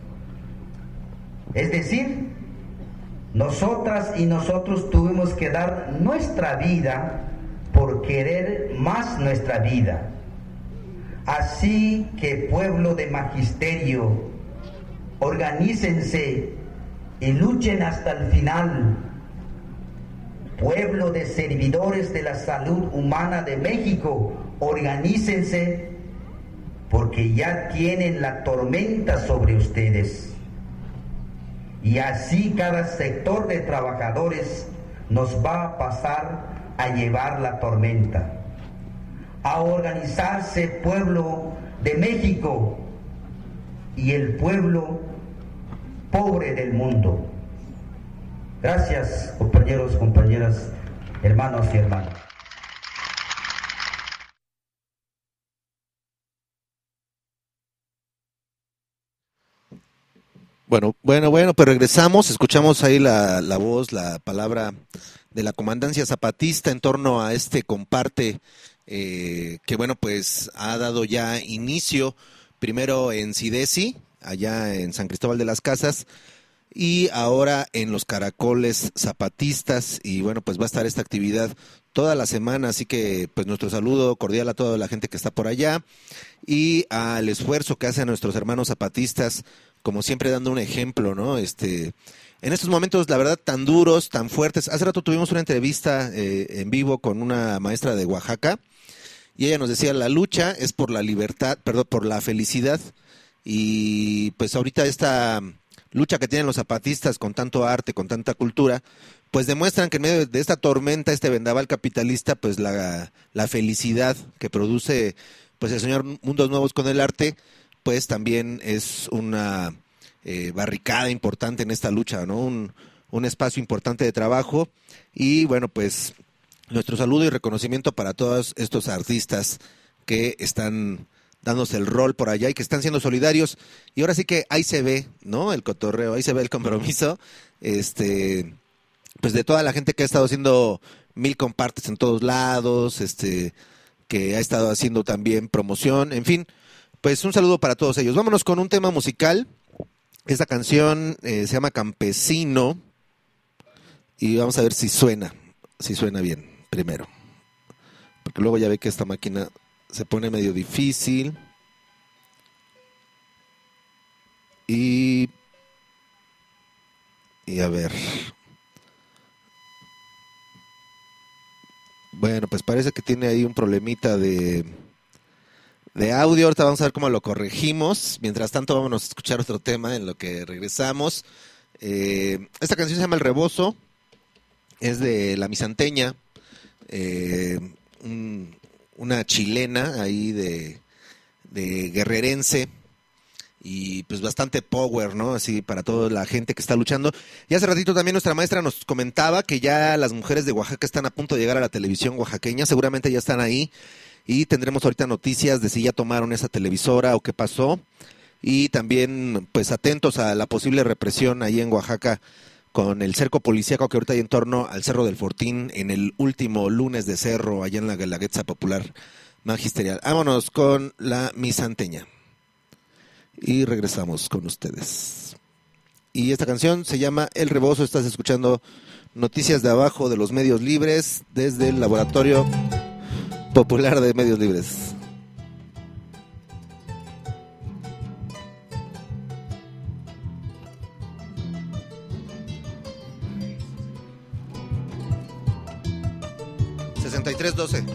Speaker 3: Es decir, nosotras y nosotros tuvimos que dar nuestra vida por querer más nuestra vida. Así que, pueblo de magisterio, organícense y luchen hasta el final. Pueblo de servidores de la salud humana de México, organícense, porque ya tienen la tormenta sobre ustedes. Y así cada sector de trabajadores nos va a pasar a llevar la tormenta. A organizarse, pueblo de México y el pueblo pobre del mundo. Gracias, compañeros, compañeras, hermanos y hermanas.
Speaker 1: Bueno, bueno, bueno, pues regresamos, escuchamos ahí la, la voz, la palabra de la comandancia zapatista en torno a este comparte eh, que, bueno, pues ha dado ya inicio primero en Sidesi, allá en San Cristóbal de las Casas, y ahora en los Caracoles Zapatistas, y bueno, pues va a estar esta actividad toda la semana, así que pues nuestro saludo cordial a toda la gente que está por allá, y al esfuerzo que hacen nuestros hermanos zapatistas, como siempre dando un ejemplo, ¿no? Este, en estos momentos, la verdad, tan duros, tan fuertes. Hace rato tuvimos una entrevista eh, en vivo con una maestra de Oaxaca, y ella nos decía, la lucha es por la libertad, perdón, por la felicidad, y pues ahorita esta lucha que tienen los zapatistas con tanto arte, con tanta cultura, pues demuestran que en medio de esta tormenta, este vendaval capitalista, pues la, la felicidad que produce pues el señor Mundos Nuevos con el arte, pues también es una eh, barricada importante en esta lucha, ¿no? Un, un espacio importante de trabajo, y bueno, pues nuestro saludo y reconocimiento para todos estos artistas que están dándose el rol por allá y que están siendo solidarios, y ahora sí que ahí se ve, ¿no? El cotorreo, ahí se ve el compromiso, este, pues de toda la gente que ha estado haciendo mil compartes en todos lados, este, que ha estado haciendo también promoción, en fin, pues un saludo para todos ellos. Vámonos con un tema musical. Esta canción eh, se llama Campesino, y vamos a ver si suena, si suena bien primero, porque luego ya ve que esta máquina se pone medio difícil. Y y a ver. Bueno, pues parece que tiene ahí un problemita de de audio. Ahorita vamos a ver cómo lo corregimos. Mientras tanto, vámonos a escuchar otro tema en lo que regresamos. Eh, esta canción se llama El Rebozo. Es de La Misanteña. Eh, un, una chilena ahí de, de guerrerense. Y pues bastante power, ¿no? Así para toda la gente que está luchando. Y hace ratito también nuestra maestra nos comentaba que ya las mujeres de Oaxaca están a punto de llegar a la televisión oaxaqueña. Seguramente ya están ahí. Y tendremos ahorita noticias de si ya tomaron esa televisora o qué pasó. Y también, pues, atentos a la posible represión ahí en Oaxaca con el cerco policíaco que ahorita hay en torno al Cerro del Fortín en el último lunes de cerro allá en la Guelaguetza Popular Magisterial. Vámonos con La Misanteña. Y regresamos con ustedes. Y esta canción se llama El Rebozo. Estás escuchando Noticias de Abajo de los Medios Libres desde el Laboratorio Popular de Medios Libres. sesenta y tres doce.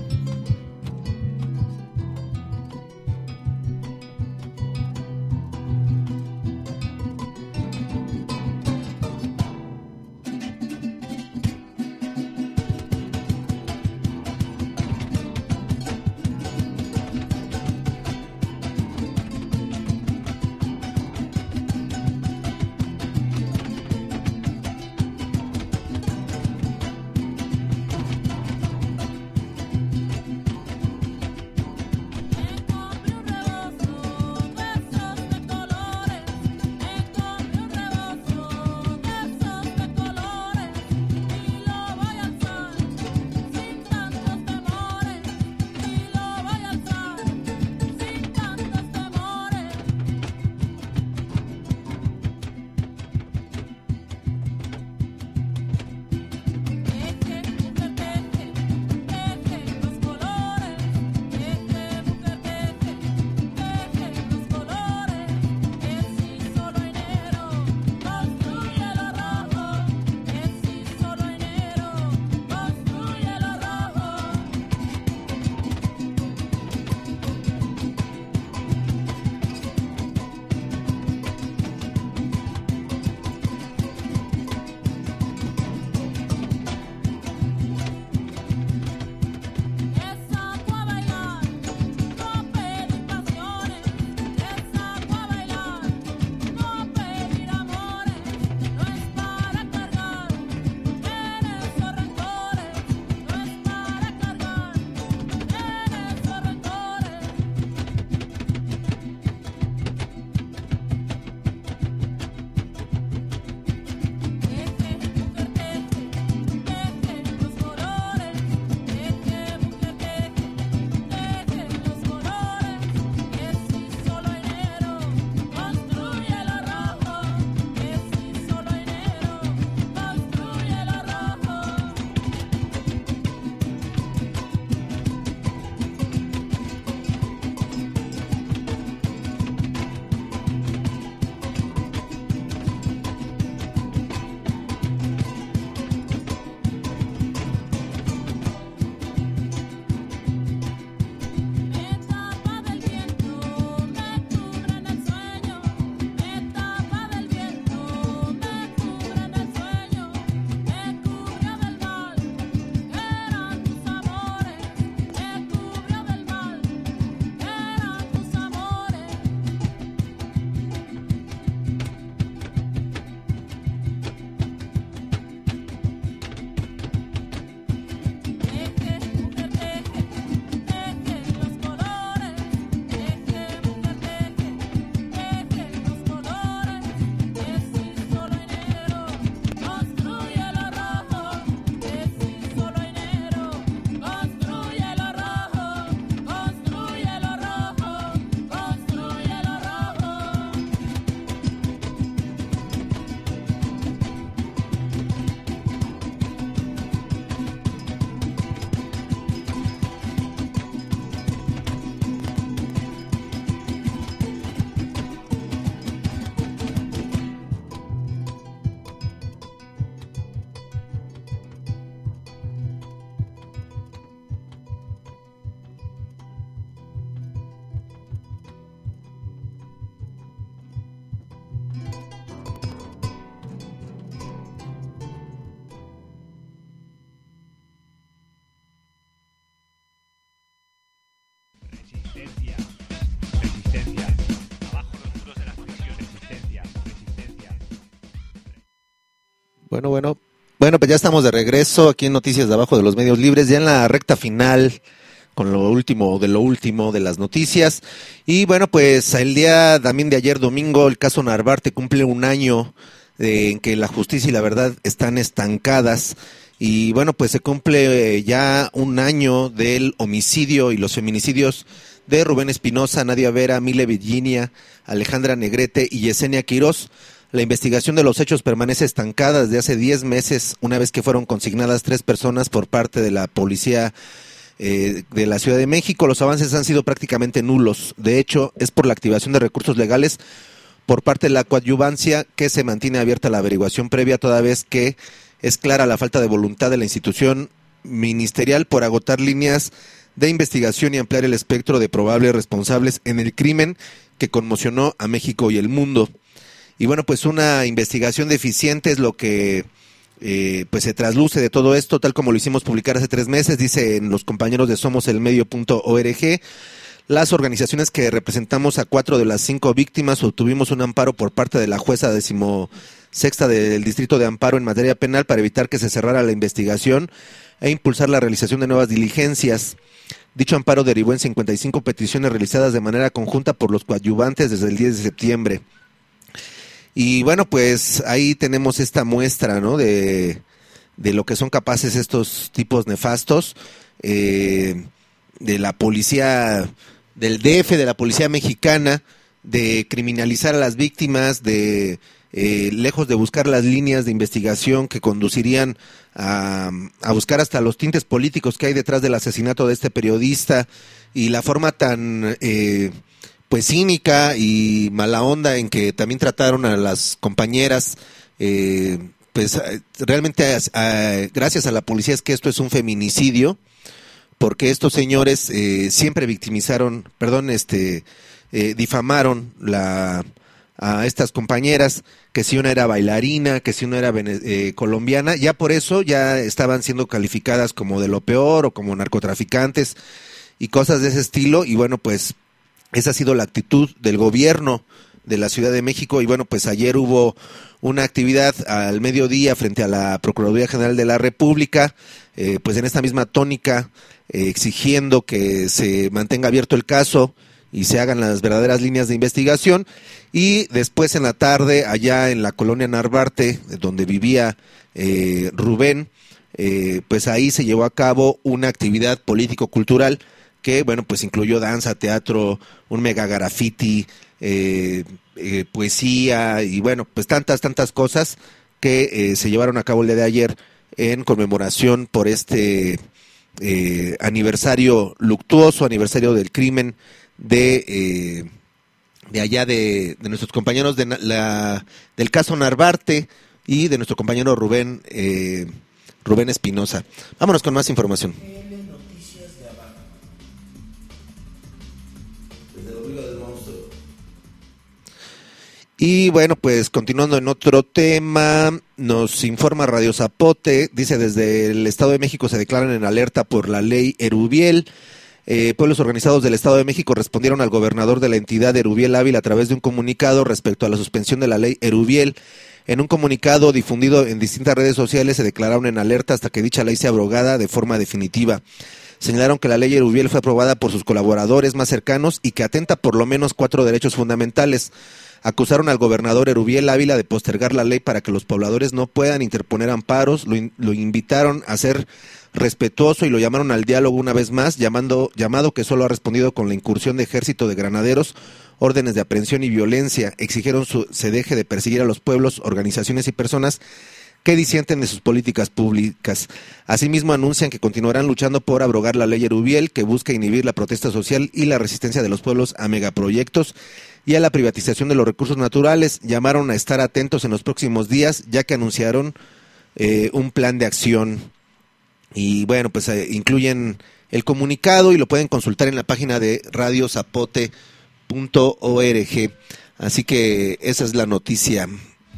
Speaker 1: Bueno, bueno, bueno, pues ya estamos de regreso aquí en Noticias de Abajo de los Medios Libres, ya en la recta final, con lo último de lo último de las noticias. Y bueno, pues el día también de ayer domingo, el caso Narvarte cumple un año de, en que la justicia y la verdad están estancadas. Y bueno, pues se cumple ya un año del homicidio y los feminicidios de Rubén Espinosa, Nadia Vera, Mile Virginia, Alejandra Negrete y Yesenia Quirós. La investigación de los hechos permanece estancada desde hace diez meses, una vez que fueron consignadas tres personas por parte de la policía eh, de la Ciudad de México. Los avances han sido prácticamente nulos. De hecho, es por la activación de recursos legales por parte de la coadyuvancia que se mantiene abierta la averiguación previa, toda vez que es clara la falta de voluntad de la institución ministerial por agotar líneas de investigación y ampliar el espectro de probables responsables en el crimen que conmocionó a México y el mundo. Y bueno, pues una investigación deficiente es lo que eh, pues se trasluce de todo esto, tal como lo hicimos publicar hace tres meses, dicen los compañeros de somos el medio punto org. Las organizaciones que representamos a cuatro de las cinco víctimas obtuvimos un amparo por parte de la jueza decimosexta del Distrito de Amparo en materia penal para evitar que se cerrara la investigación e impulsar la realización de nuevas diligencias. Dicho amparo derivó en cincuenta y cinco peticiones realizadas de manera conjunta por los coadyuvantes desde el diez de septiembre. Y bueno, pues ahí tenemos esta muestra, ¿no?, de, de lo que son capaces estos tipos nefastos, eh, de la policía, del D F, de la policía mexicana, de criminalizar a las víctimas, de eh, lejos de buscar las líneas de investigación que conducirían a, a buscar hasta los tintes políticos que hay detrás del asesinato de este periodista, y la forma tan eh, pues cínica y mala onda en que también trataron a las compañeras, eh, pues realmente a, a, gracias a la policía es que esto es un feminicidio, porque estos señores eh, siempre victimizaron, perdón, este, eh, difamaron la, a estas compañeras, que si una era bailarina, que si una era eh, colombiana, ya por eso ya estaban siendo calificadas como de lo peor o como narcotraficantes y cosas de ese estilo. Y bueno, pues esa ha sido la actitud del gobierno de la Ciudad de México. Y bueno, pues ayer hubo una actividad al mediodía frente a la Procuraduría General de la República, eh, pues en esta misma tónica, eh, exigiendo que se mantenga abierto el caso y se hagan las verdaderas líneas de investigación. Y después en la tarde, allá en la colonia Narvarte, donde vivía eh, Rubén, eh, pues ahí se llevó a cabo una actividad político-cultural que, bueno, pues incluyó danza, teatro, un mega graffiti, eh, eh, poesía y, bueno, pues tantas, tantas cosas que eh, se llevaron a cabo el día de ayer en conmemoración por este eh, aniversario luctuoso, aniversario del crimen de eh, de allá de, de nuestros compañeros de la, del caso Narvarte y de nuestro compañero Rubén eh, Rubén Espinosa. Vámonos con más información. Y bueno, pues continuando en otro tema, nos informa Radio Zapote, dice desde el Estado de México se declaran en alerta por la ley Erubiel. Eh, pueblos organizados del Estado de México respondieron al gobernador de la entidad, Erubiel Ávila, a través de un comunicado respecto a la suspensión de la ley Erubiel. En un comunicado difundido en distintas redes sociales se declararon en alerta hasta que dicha ley sea abrogada de forma definitiva. Señalaron que la ley Erubiel fue aprobada por sus colaboradores más cercanos y que atenta por lo menos cuatro derechos fundamentales. Acusaron al gobernador Erubiel Ávila de postergar la ley para que los pobladores no puedan interponer amparos, lo, in, lo invitaron a ser respetuoso y lo llamaron al diálogo una vez más, llamando, llamado que solo ha respondido con la incursión de ejército de granaderos, órdenes de aprehensión y violencia. Exigieron su, se deje de perseguir a los pueblos, organizaciones y personas que disienten de sus políticas públicas. Asimismo anuncian que continuarán luchando por abrogar la ley Erubiel, que busca inhibir la protesta social y la resistencia de los pueblos a megaproyectos y a la privatización de los recursos naturales. Llamaron a estar atentos en los próximos días, ya que anunciaron eh, un plan de acción. Y bueno, pues eh, incluyen el comunicado y lo pueden consultar en la página de radio zapote punto org. Así que esa es la noticia.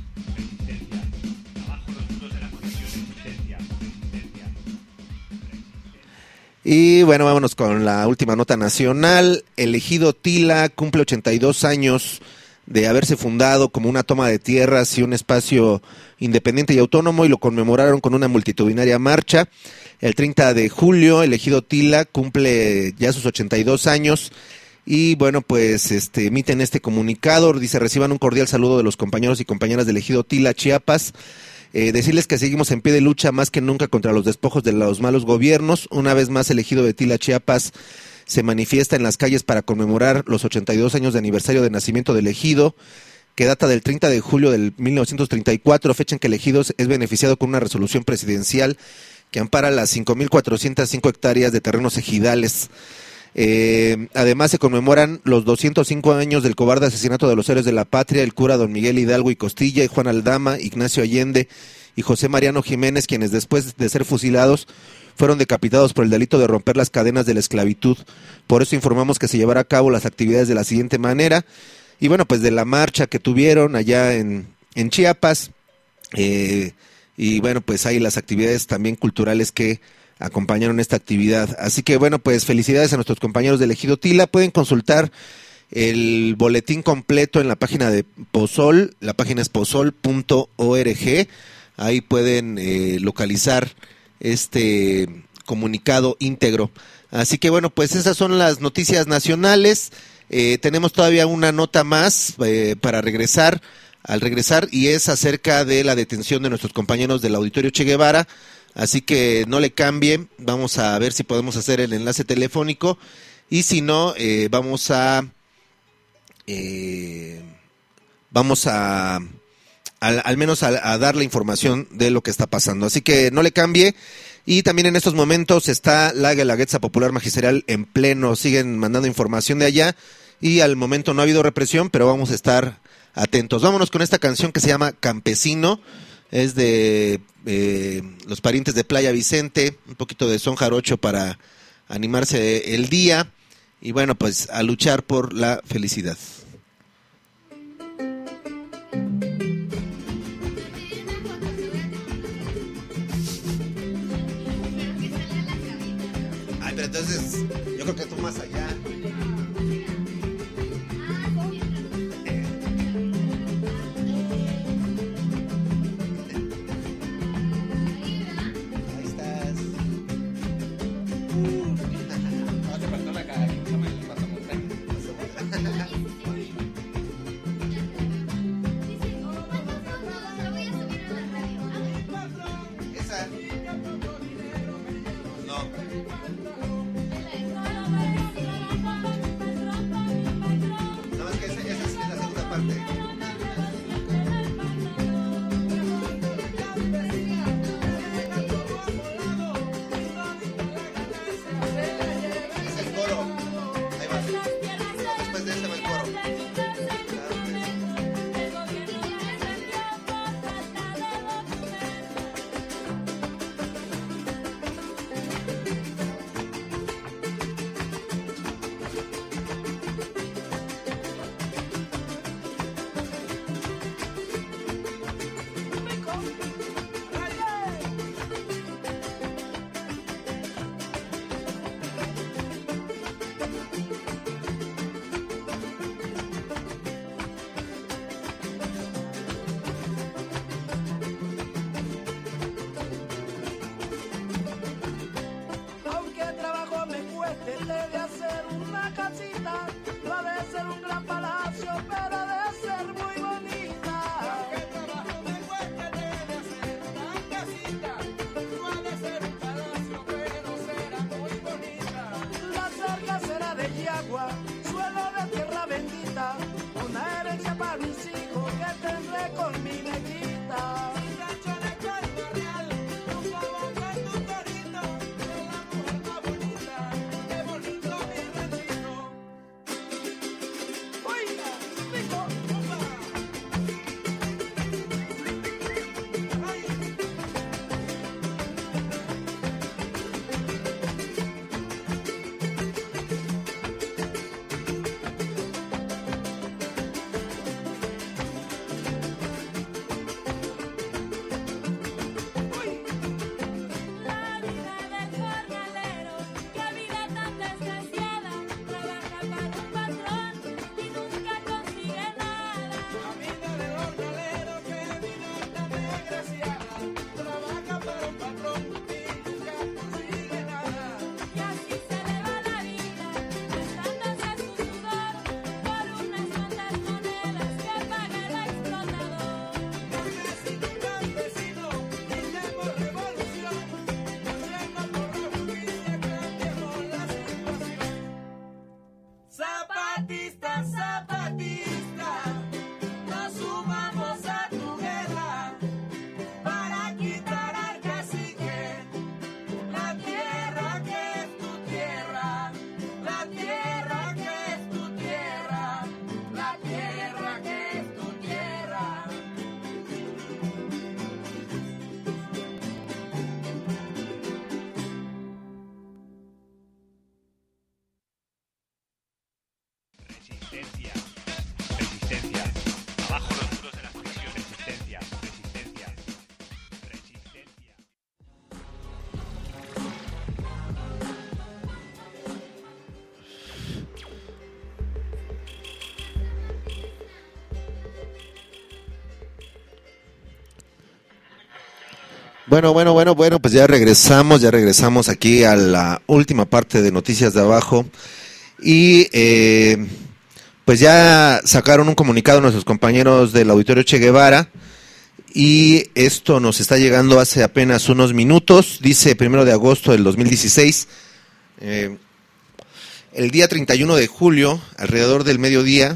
Speaker 1: Y bueno, vámonos con la última nota nacional. El ejido Tila cumple ochenta y dos años de haberse fundado como una toma de tierras y un espacio independiente y autónomo, y lo conmemoraron con una multitudinaria marcha. El treinta de julio, el ejido Tila cumple ya sus ochenta y dos años y bueno, pues este emiten este comunicado. Dice: reciban un cordial saludo de los compañeros y compañeras del ejido Tila, Chiapas. Eh, decirles que seguimos en pie de lucha más que nunca contra los despojos de los malos gobiernos. Una vez más, el ejido de Tila, Chiapas, se manifiesta en las calles para conmemorar los ochenta y dos años de aniversario de nacimiento del ejido, que data del treinta de julio del mil novecientos treinta y cuatro, fecha en que el ejido es beneficiado con una resolución presidencial que ampara las cinco mil cuatrocientas cinco hectáreas de terrenos ejidales. Eh, además se conmemoran los doscientos cinco años del cobarde asesinato de los héroes de la patria, el cura don Miguel Hidalgo y Costilla, y Juan Aldama, Ignacio Allende y José Mariano Jiménez, quienes después de ser fusilados fueron decapitados por el delito de romper las cadenas de la esclavitud. Por eso informamos que se llevará a cabo las actividades de la siguiente manera. Y bueno, pues de la marcha que tuvieron allá en, en Chiapas, eh, y bueno, pues hay las actividades también culturales que acompañaron esta actividad. Así que bueno, pues felicidades a nuestros compañeros del Ejido Tila. Pueden consultar el boletín completo en la página de Pozol, la página es pozol punto org. Ahí pueden eh, localizar este comunicado íntegro. Así que bueno, pues esas son las noticias nacionales. Eh, tenemos todavía una nota más eh, para regresar, al regresar, y es acerca de la detención de nuestros compañeros del Auditorio Che Guevara. Así que no le cambien, vamos a ver si podemos hacer el enlace telefónico, y si no, eh, vamos a eh, vamos a al, al menos a, a dar la información de lo que está pasando. Así que no le cambie. Y también en estos momentos está la Guelaguetza Popular Magisterial en pleno, siguen mandando información de allá, y al momento no ha habido represión, pero vamos a estar atentos. Vámonos con esta canción que se llama Campesino, es de eh, los parientes de Playa Vicente, un poquito de son jarocho para animarse el día, y bueno, pues a luchar por la felicidad. Ay, pero entonces yo creo que tú más allá. Bueno, bueno, bueno, bueno, pues ya regresamos, ya regresamos aquí a la última parte de Noticias de Abajo y eh, pues ya sacaron un comunicado nuestros compañeros del Auditorio Che Guevara y esto nos está llegando hace apenas unos minutos, dice primero de agosto del dos mil dieciséis, eh, el día treinta y uno de julio, alrededor del mediodía,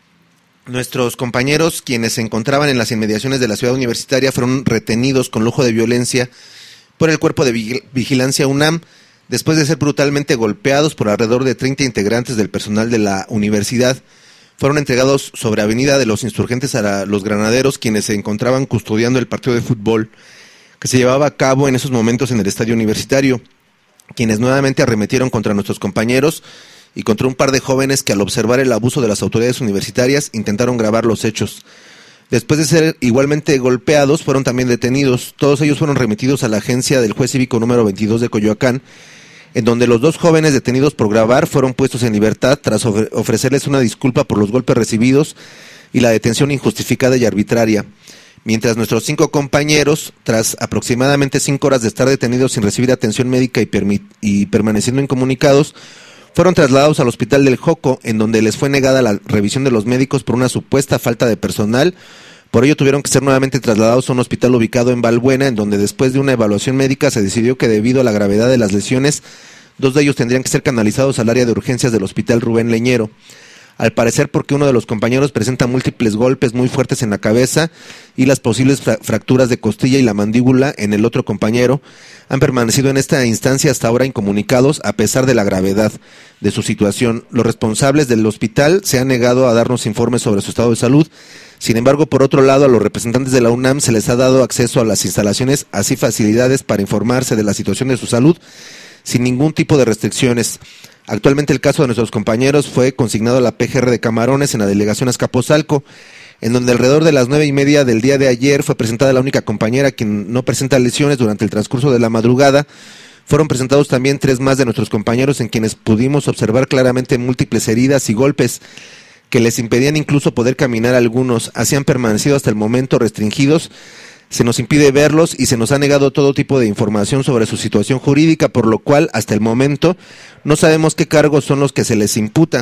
Speaker 1: nuestros compañeros, quienes se encontraban en las inmediaciones de la ciudad universitaria, fueron retenidos con lujo de violencia por el Cuerpo de Vigilancia UNAM, después de ser brutalmente golpeados por alrededor de treinta integrantes del personal de la universidad. Fueron entregados sobre Avenida de los Insurgentes a los granaderos, quienes se encontraban custodiando el partido de fútbol que se llevaba a cabo en esos momentos en el estadio universitario, quienes nuevamente arremetieron contra nuestros compañeros y contra un par de jóvenes que al observar el abuso de las autoridades universitarias intentaron grabar los hechos. Después de ser igualmente golpeados, fueron también detenidos. Todos ellos fueron remitidos a la agencia del juez cívico número veintidós de Coyoacán, en donde los dos jóvenes detenidos por grabar fueron puestos en libertad tras ofrecerles una disculpa por los golpes recibidos y la detención injustificada y arbitraria. Mientras nuestros cinco compañeros, tras aproximadamente cinco horas de estar detenidos sin recibir atención médica y, permi- y permaneciendo incomunicados, fueron trasladados al hospital del Joco, en donde les fue negada la revisión de los médicos por una supuesta falta de personal. Por ello tuvieron que ser nuevamente trasladados a un hospital ubicado en Valbuena, en donde después de una evaluación médica se decidió que debido a la gravedad de las lesiones, dos de ellos tendrían que ser canalizados al área de urgencias del hospital Rubén Leñero. Al parecer porque uno de los compañeros presenta múltiples golpes muy fuertes en la cabeza y las posibles fra- fracturas de costilla y la mandíbula en el otro compañero, han permanecido en esta instancia hasta ahora incomunicados a pesar de la gravedad de su situación. Los responsables del hospital se han negado a darnos informes sobre su estado de salud. Sin embargo, por otro lado, a los representantes de la UNAM se les ha dado acceso a las instalaciones, así facilidades para informarse de la situación de su salud sin ningún tipo de restricciones. Actualmente el caso de nuestros compañeros fue consignado a la P G R de Camarones en la delegación Azcapotzalco, en donde alrededor de las nueve y media del día de ayer fue presentada la única compañera quien no presenta lesiones durante el transcurso de la madrugada. Fueron presentados también tres más de nuestros compañeros en quienes pudimos observar claramente múltiples heridas y golpes que les impedían incluso poder caminar algunos. Así han permanecido hasta el momento restringidos. Se nos impide verlos y se nos ha negado todo tipo de información sobre su situación jurídica, por lo cual hasta el momento no sabemos qué cargos son los que se les imputa.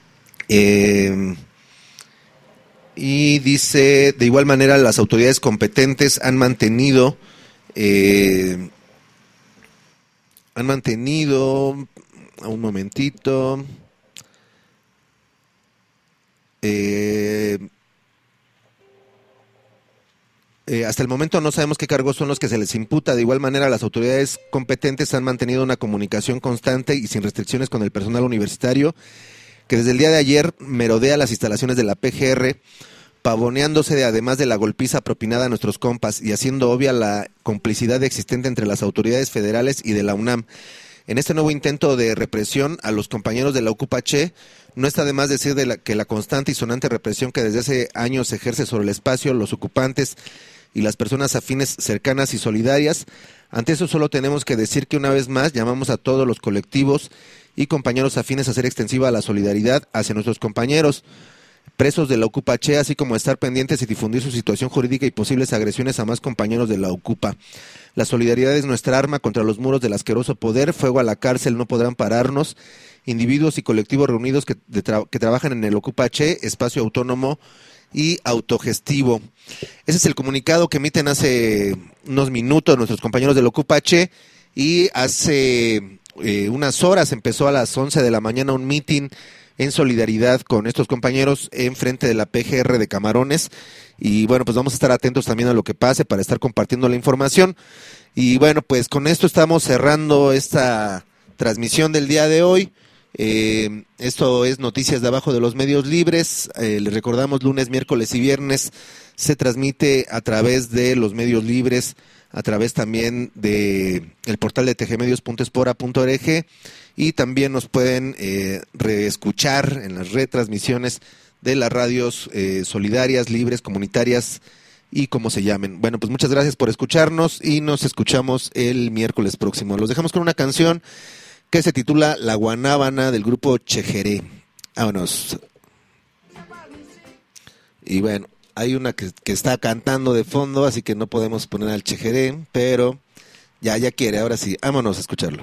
Speaker 1: Eh, y dice, de igual manera, las autoridades competentes han mantenido, eh, han mantenido, un momentito, eh, Eh, hasta el momento no sabemos qué cargos son los que se les imputa. De igual manera, las autoridades competentes han mantenido una comunicación constante y sin restricciones con el personal universitario, que desde el día de ayer merodea las instalaciones de la P G R, pavoneándose de, además de la golpiza propinada a nuestros compas y haciendo obvia la complicidad existente entre las autoridades federales y de la UNAM. En este nuevo intento de represión a los compañeros de la Ocupache, no está de más decir de la, que la constante y sonante represión que desde hace años se ejerce sobre el espacio, los ocupantes y las personas afines cercanas y solidarias. Ante eso solo tenemos que decir que una vez más llamamos a todos los colectivos y compañeros afines a hacer extensiva la solidaridad hacia nuestros compañeros presos de la Ocupache, así como estar pendientes y difundir su situación jurídica y posibles agresiones a más compañeros de la Ocupa. La solidaridad es nuestra arma contra los muros del asqueroso poder. Fuego a la cárcel no podrán pararnos. Individuos y colectivos reunidos que, de tra- que trabajan en el Ocupache, espacio autónomo y autogestivo. Ese es el comunicado que emiten hace unos minutos nuestros compañeros del Ocupache, y hace eh, unas horas empezó a las once de la mañana un meeting en solidaridad con estos compañeros en frente de la P G R de Camarones. Y bueno, pues vamos a estar atentos también a lo que pase para estar compartiendo la información. Y bueno, pues con esto estamos cerrando esta transmisión del día de hoy. Eh, esto es Noticias de Abajo de los Medios Libres. Eh, les recordamos, lunes, miércoles y viernes se transmite a través de los medios libres, a través también de el portal de tgmedios punto espora punto org, y también nos pueden eh, reescuchar en las retransmisiones de las radios eh, solidarias, libres, comunitarias y como se llamen. Bueno, pues muchas gracias por escucharnos y nos escuchamos el miércoles próximo. Los dejamos con una canción que se titula La Guanábana, del grupo Chejeré. Vámonos. Y bueno, hay una que, que está cantando de fondo, así que no podemos poner al Chejeré, pero ya, ya quiere, ahora sí, vámonos a escucharlo.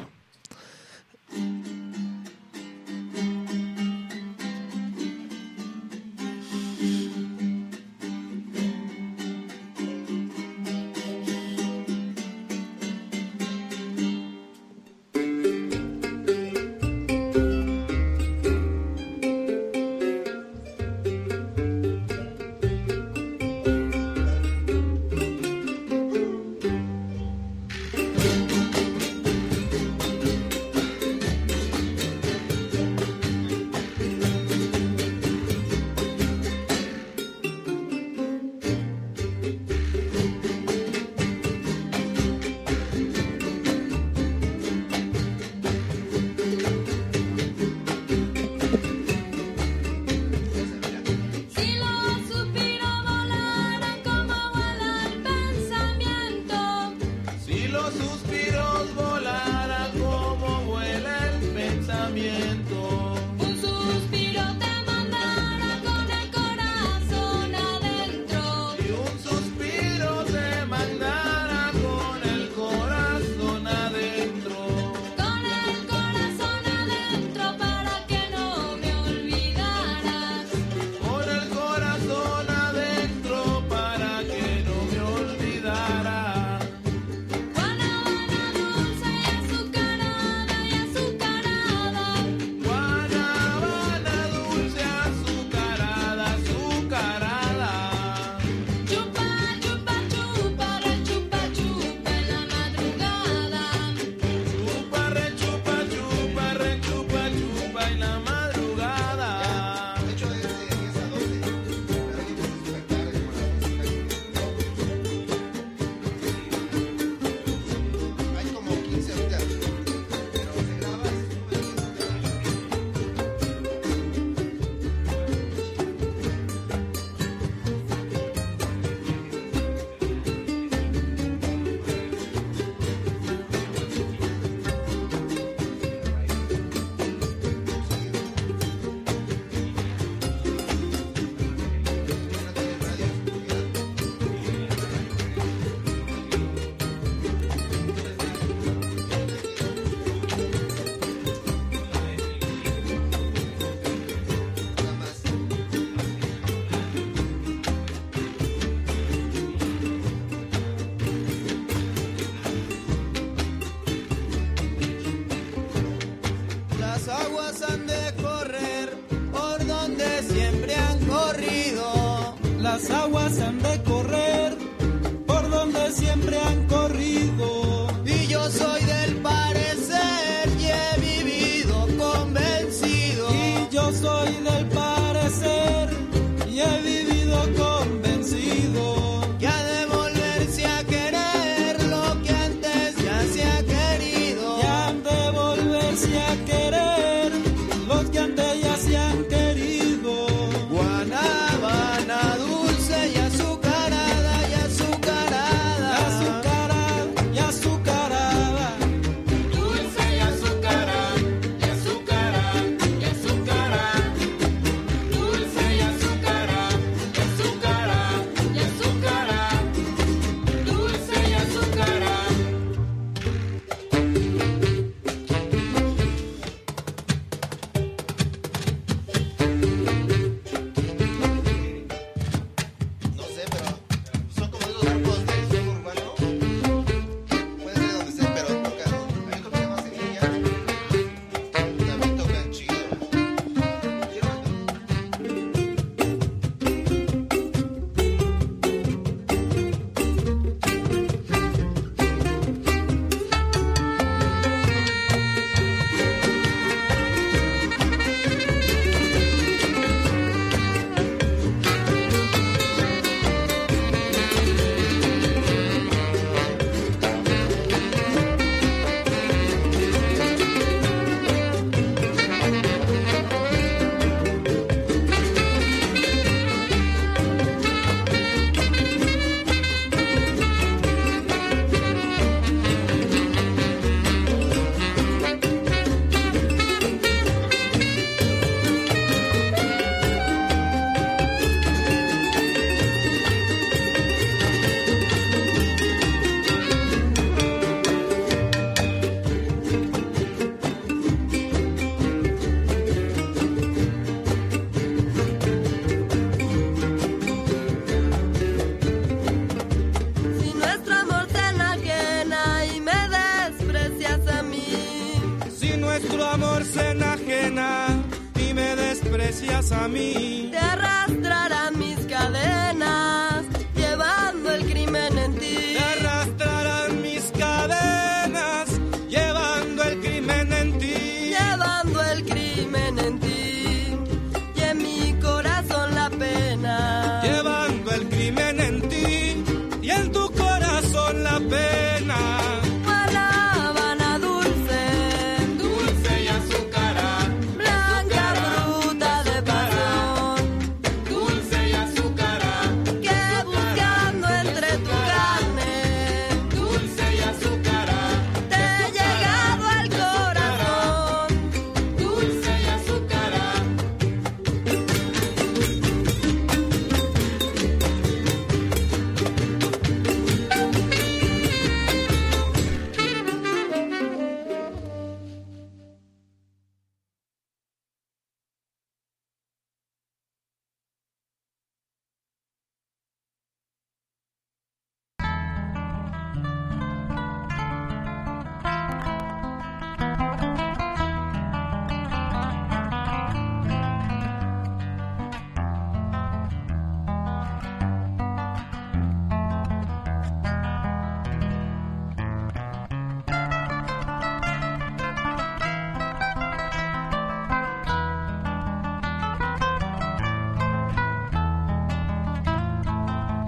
Speaker 2: a mí.
Speaker 22: Te arrastrarán mis cadenas, llevando el crimen en ti.
Speaker 2: Te arrastrarán mis cadenas, llevando el crimen en ti.
Speaker 22: Llevando el crimen en ti, y en mi corazón la pena.
Speaker 2: Llevando el crimen en ti, y en tu corazón la pena.
Speaker 22: Guanábana dulce,
Speaker 2: dulce y azucarada,
Speaker 22: blanca fruta de pasión,
Speaker 2: dulce y azucarada,
Speaker 22: que buscando entre tu carne,
Speaker 2: dulce y azucarada,
Speaker 22: te he llegado al corazón,
Speaker 2: dulce y azucarada.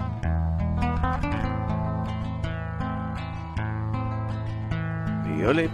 Speaker 23: Violet